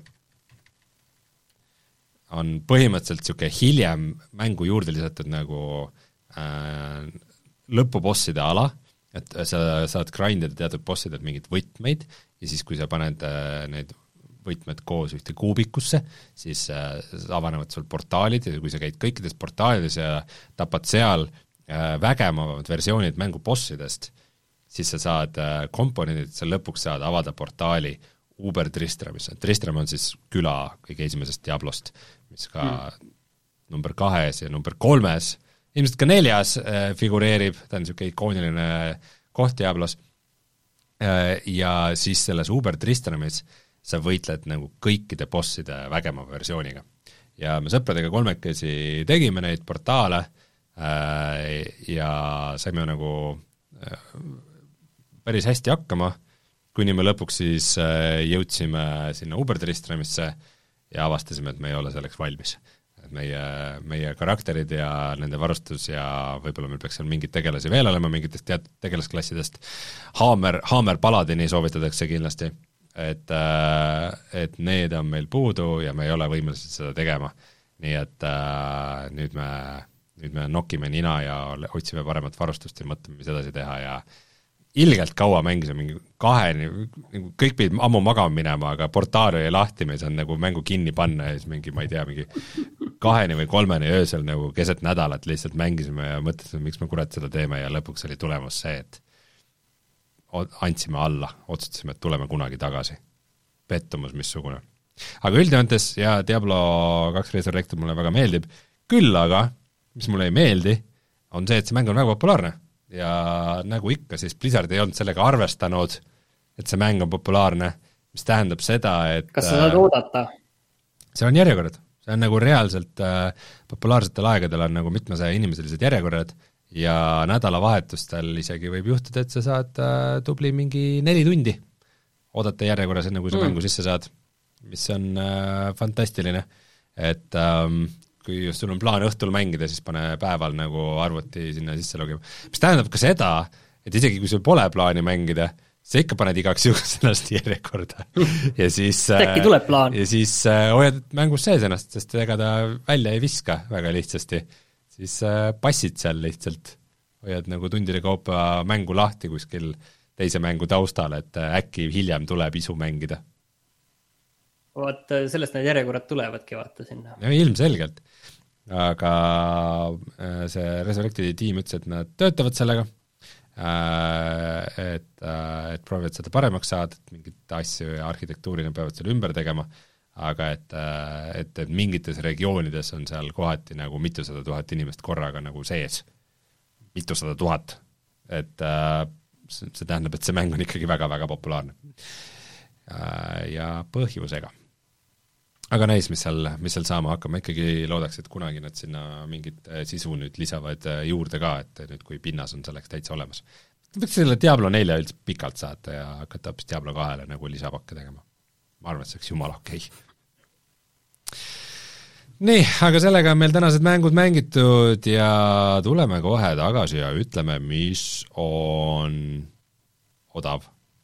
on põhimõtteliselt niisugune hiljem mängu juurde lisatud nagu äh, lõpubosside ala, et sa saad grindida teatud bossidelt mingid võtmeid ja siis, kui sa paned äh, need võtmed koos ühte kuubikusse, siis äh, avanevad sul portaalid ja kui sa käid kõikides portaalides ja tapad seal äh, vägemavad versioonid mängu bossidest, siis sa saad äh, komponendid, sa lõpuks saad avada portaali Uber Tristramis. Tristram on siis küla kõige esimesest Diablost, mis ka mm. number kahes ja number kolmes, ilmselt ka neljas äh, figureerib, ta on niisugune ikooniline koht Diablos äh, ja siis selles Uber Tristramis sa võitled nagu kõikide bosside vägema versiooniga. Ja me sõpradega kolmekesi tegime neid portaale äh, ja saime nagu äh, päris hästi hakkama, kuni me lõpuks siis äh, jõudsime sinna Uber Tristramisse ja avastasime, et me ei ole selleks valmis. Et meie, meie karakterid ja nende varustus ja võib-olla meil peaks seal mingid tegelasi veel olema, mingitest teatud tegelasklassidest. Hammer, Hammer Paladini soovitatakse kindlasti. Et, et need on meil puudu ja me ei ole võimelised seda tegema. Nii et äh, nüüd, me, nüüd me nokime nina ja otsime paremat varustust ja mõtleme, mis edasi teha ja ilgelt kaua mängisime, mingi kaheni, kõik pidid ammu magama minema, aga portaal oli lahti, me ei saanud nagu mängu kinni panna ja siis mingi, ma ei tea, mingi kaheni või kolmeni öösel nagu keset nädalat lihtsalt mängisime ja mõtlesime, miks me kurat seda teeme ja lõpuks oli tulemus see, et andsime alla, otsustasime, et tuleme kunagi tagasi. Pettumus missugune. Aga üldjoontes, ja Diablo kaks Resurrected mulle väga meeldib, küll aga, mis mulle ei meeldi, on see, et see mäng on väga populaarne. Ja nagu ikka, siis Blizzard ei olnud sellega arvestanud, et see mäng on populaarne, mis tähendab seda, et kas sa saad oodata? See on järjekorrad. See on nagu reaalselt äh, populaarsetel aegadel on nagu mitmesaja inimeselised järjekorrad, ja nädalavahetustel isegi võib juhtuda, et sa saad äh, tubli mingi neli tundi oodata järjekorras, enne kui sa mm. mängu sisse saad, mis on äh, fantastiline, et ähm, kui just sul on plaan õhtul mängida, siis pane päeval nagu arvuti sinna sisse logima. Mis tähendab ka seda, et isegi kui sul pole plaani mängida, sa ikka paned igaks juhus ennast järjekorda ja siis äkki tuleb plaan. Ja siis äh, hoiad mängus sees ennast, sest ega ta välja ei viska väga lihtsasti. Siis passid seal lihtsalt, hoiad nagu tundide kaupa mängu lahti kuskil teise mängu taustal, et äkki hiljem tuleb isu mängida. Vaat sellest need järjekorrad tulevadki vaata sinna. Ja ilmselgelt, aga see Resurrectedi tiim ütles, et nad töötavad sellega, et, et proovivad seda paremaks saada, et mingit asju ja arhitektuurina peavad selle ümber tegema, aga et, et, et mingites regioonides on seal kohati nagu mitusada tuhat inimest korraga nagu sees. Mitusada tuhat. Et see tähendab, et see mäng on ikkagi väga-väga populaarne. Ja põhjusega. Aga näis, mis seal, mis seal saama hakkab. Ma ikkagi loodaks, et kunagi nad sinna mingit sisu nüüd lisavad juurde ka, et nüüd kui pinnas on selleks täitsa olemas. Võiks selle Diablo nelja üldse pikalt saata ja hakata hoopis Diablo kahele nagu lisapakke tegema. Ma arvan, et see oleks jumala okei. Nii, aga sellega on meil tänased mängud mängitud ja tuleme kohe tagasi ja ütleme, mis on odav.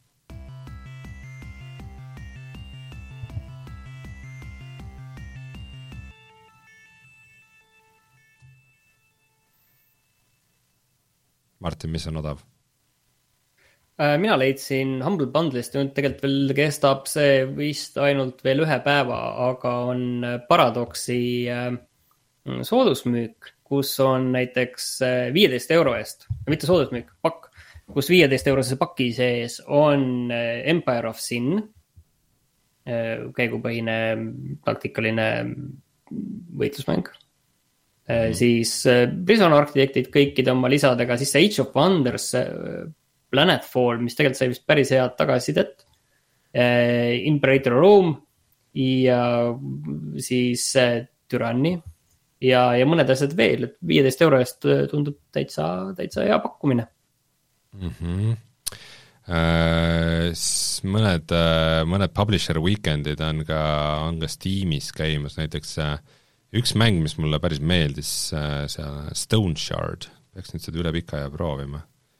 Martin, mis on odav? Mina leidsin Humble Bundle'ist, nüüd tegelikult veel kestab see vist ainult veel ühe päeva, aga on Paradoxi soodusmüük, kus on näiteks viieteist euro eest, mitte soodusmüük, pakk, kus viieteist eurose paki sees on Empire of Sin, käigupõhine taktikaline võitlusmäng, mm. siis Prison Architectid kõikide oma lisadega, siis see Age of Wonders Planetfall, mis tegelikult sai vist päris head tagasisidet, Imperator Rome ja siis Tyranny ja, ja mõned asjad veel, et viieteist euro eest tundub täitsa, täitsa hea pakkumine. Mm-hmm. Äh, mõned, mõned Publisher Weekendid on ka, on ka Steamis käimas, näiteks üks mäng, mis mulle päris meeldis, see Stone Shard, peaks nüüd seda üle pika ja proovima.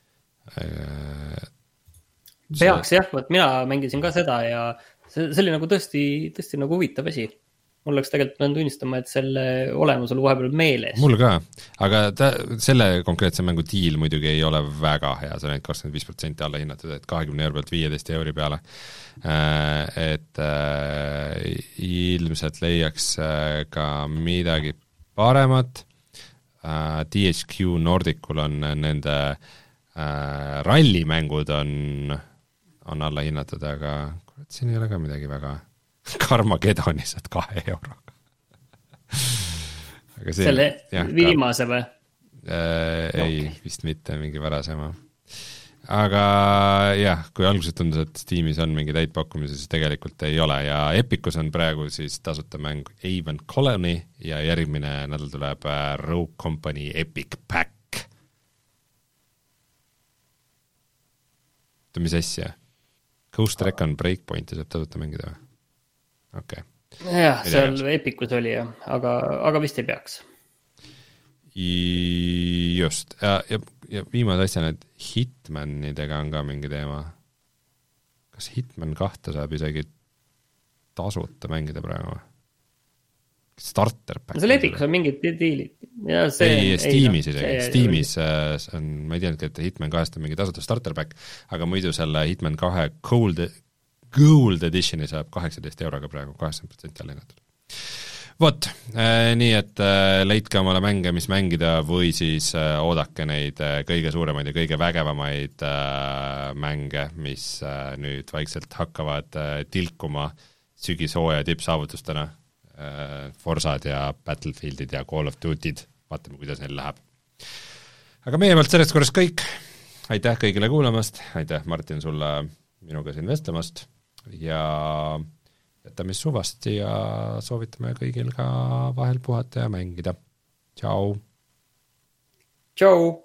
Peaks jah, võt mina mängisin ka seda ja see, see oli nagu tõesti, tõesti nagu huvitav asi. Mul oleks tegelikult pean tunnistama, et selle olemus oli vahepeal meeles. Mul ka, aga ta, selle konkreetse mängu diil muidugi ei ole väga hea, see on ainult kakskümmend viis protsenti alla hinnatud, et kahekümne euro pealt viieteist euri peale. Et äh, ilmselt leiaks ka midagi paremat. Äh, D H Q Nordicul on nende äh, rallimängud on, on alla hinnatud, aga kurat, siin ei ole ka midagi väga Karmageddoni saad kahe euroga. See, selle jah, viimase või? Äh, ei, okay. Vist mitte, mingi varasema. Aga jah, kui alguses tundus, et Steamis on mingi täit pakkumise, siis tegelikult ei ole ja Epicus on praegu siis tasuta mäng Avon Colony ja järgmine nädal tuleb Rogue Company Epic Pack. Mis asja? Ghost Recon Breakpointi saab tasuta mängida või? Okay. Jah, seal Epicus oli jah, aga, aga vist ei peaks. Just, ja, ja, ja viimase asjana, et Hitmanidega on ka mingi teema. Kas Hitman kahte saab isegi tasuta mängida praegu? Starter pack. Seal Epicus on mingid diilid. Ja see, ei, Steamis isegi. See, Steamis on, ma ei teadnud, et Hitman kahest on mingi tasuta starter pack, aga muidu selle Hitman kahe Cold Gold Editioni saab kaheksateist euroga praegu, kaheksakümmend protsenti alla hinnatud. Vot, äh, nii et äh, leidke omale mänge, mis mängida või siis äh, oodake neid äh, kõige suuremaid ja kõige vägevamaid äh, mänge, mis äh, nüüd vaikselt hakkavad äh, tilkuma sügishooaja tippsaavutustena. Äh, Forsad ja Battlefieldid ja Call of Duty'd, vaatame, kuidas neil läheb. Aga meie poolt sellest korras kõik. Aitäh kõigile kuulamast, aitäh Martin sulle minuga siin vestlemast. Ja jätame suvasti ja soovitame kõigil ka vahel puhata ja mängida. Tšau! Tšau!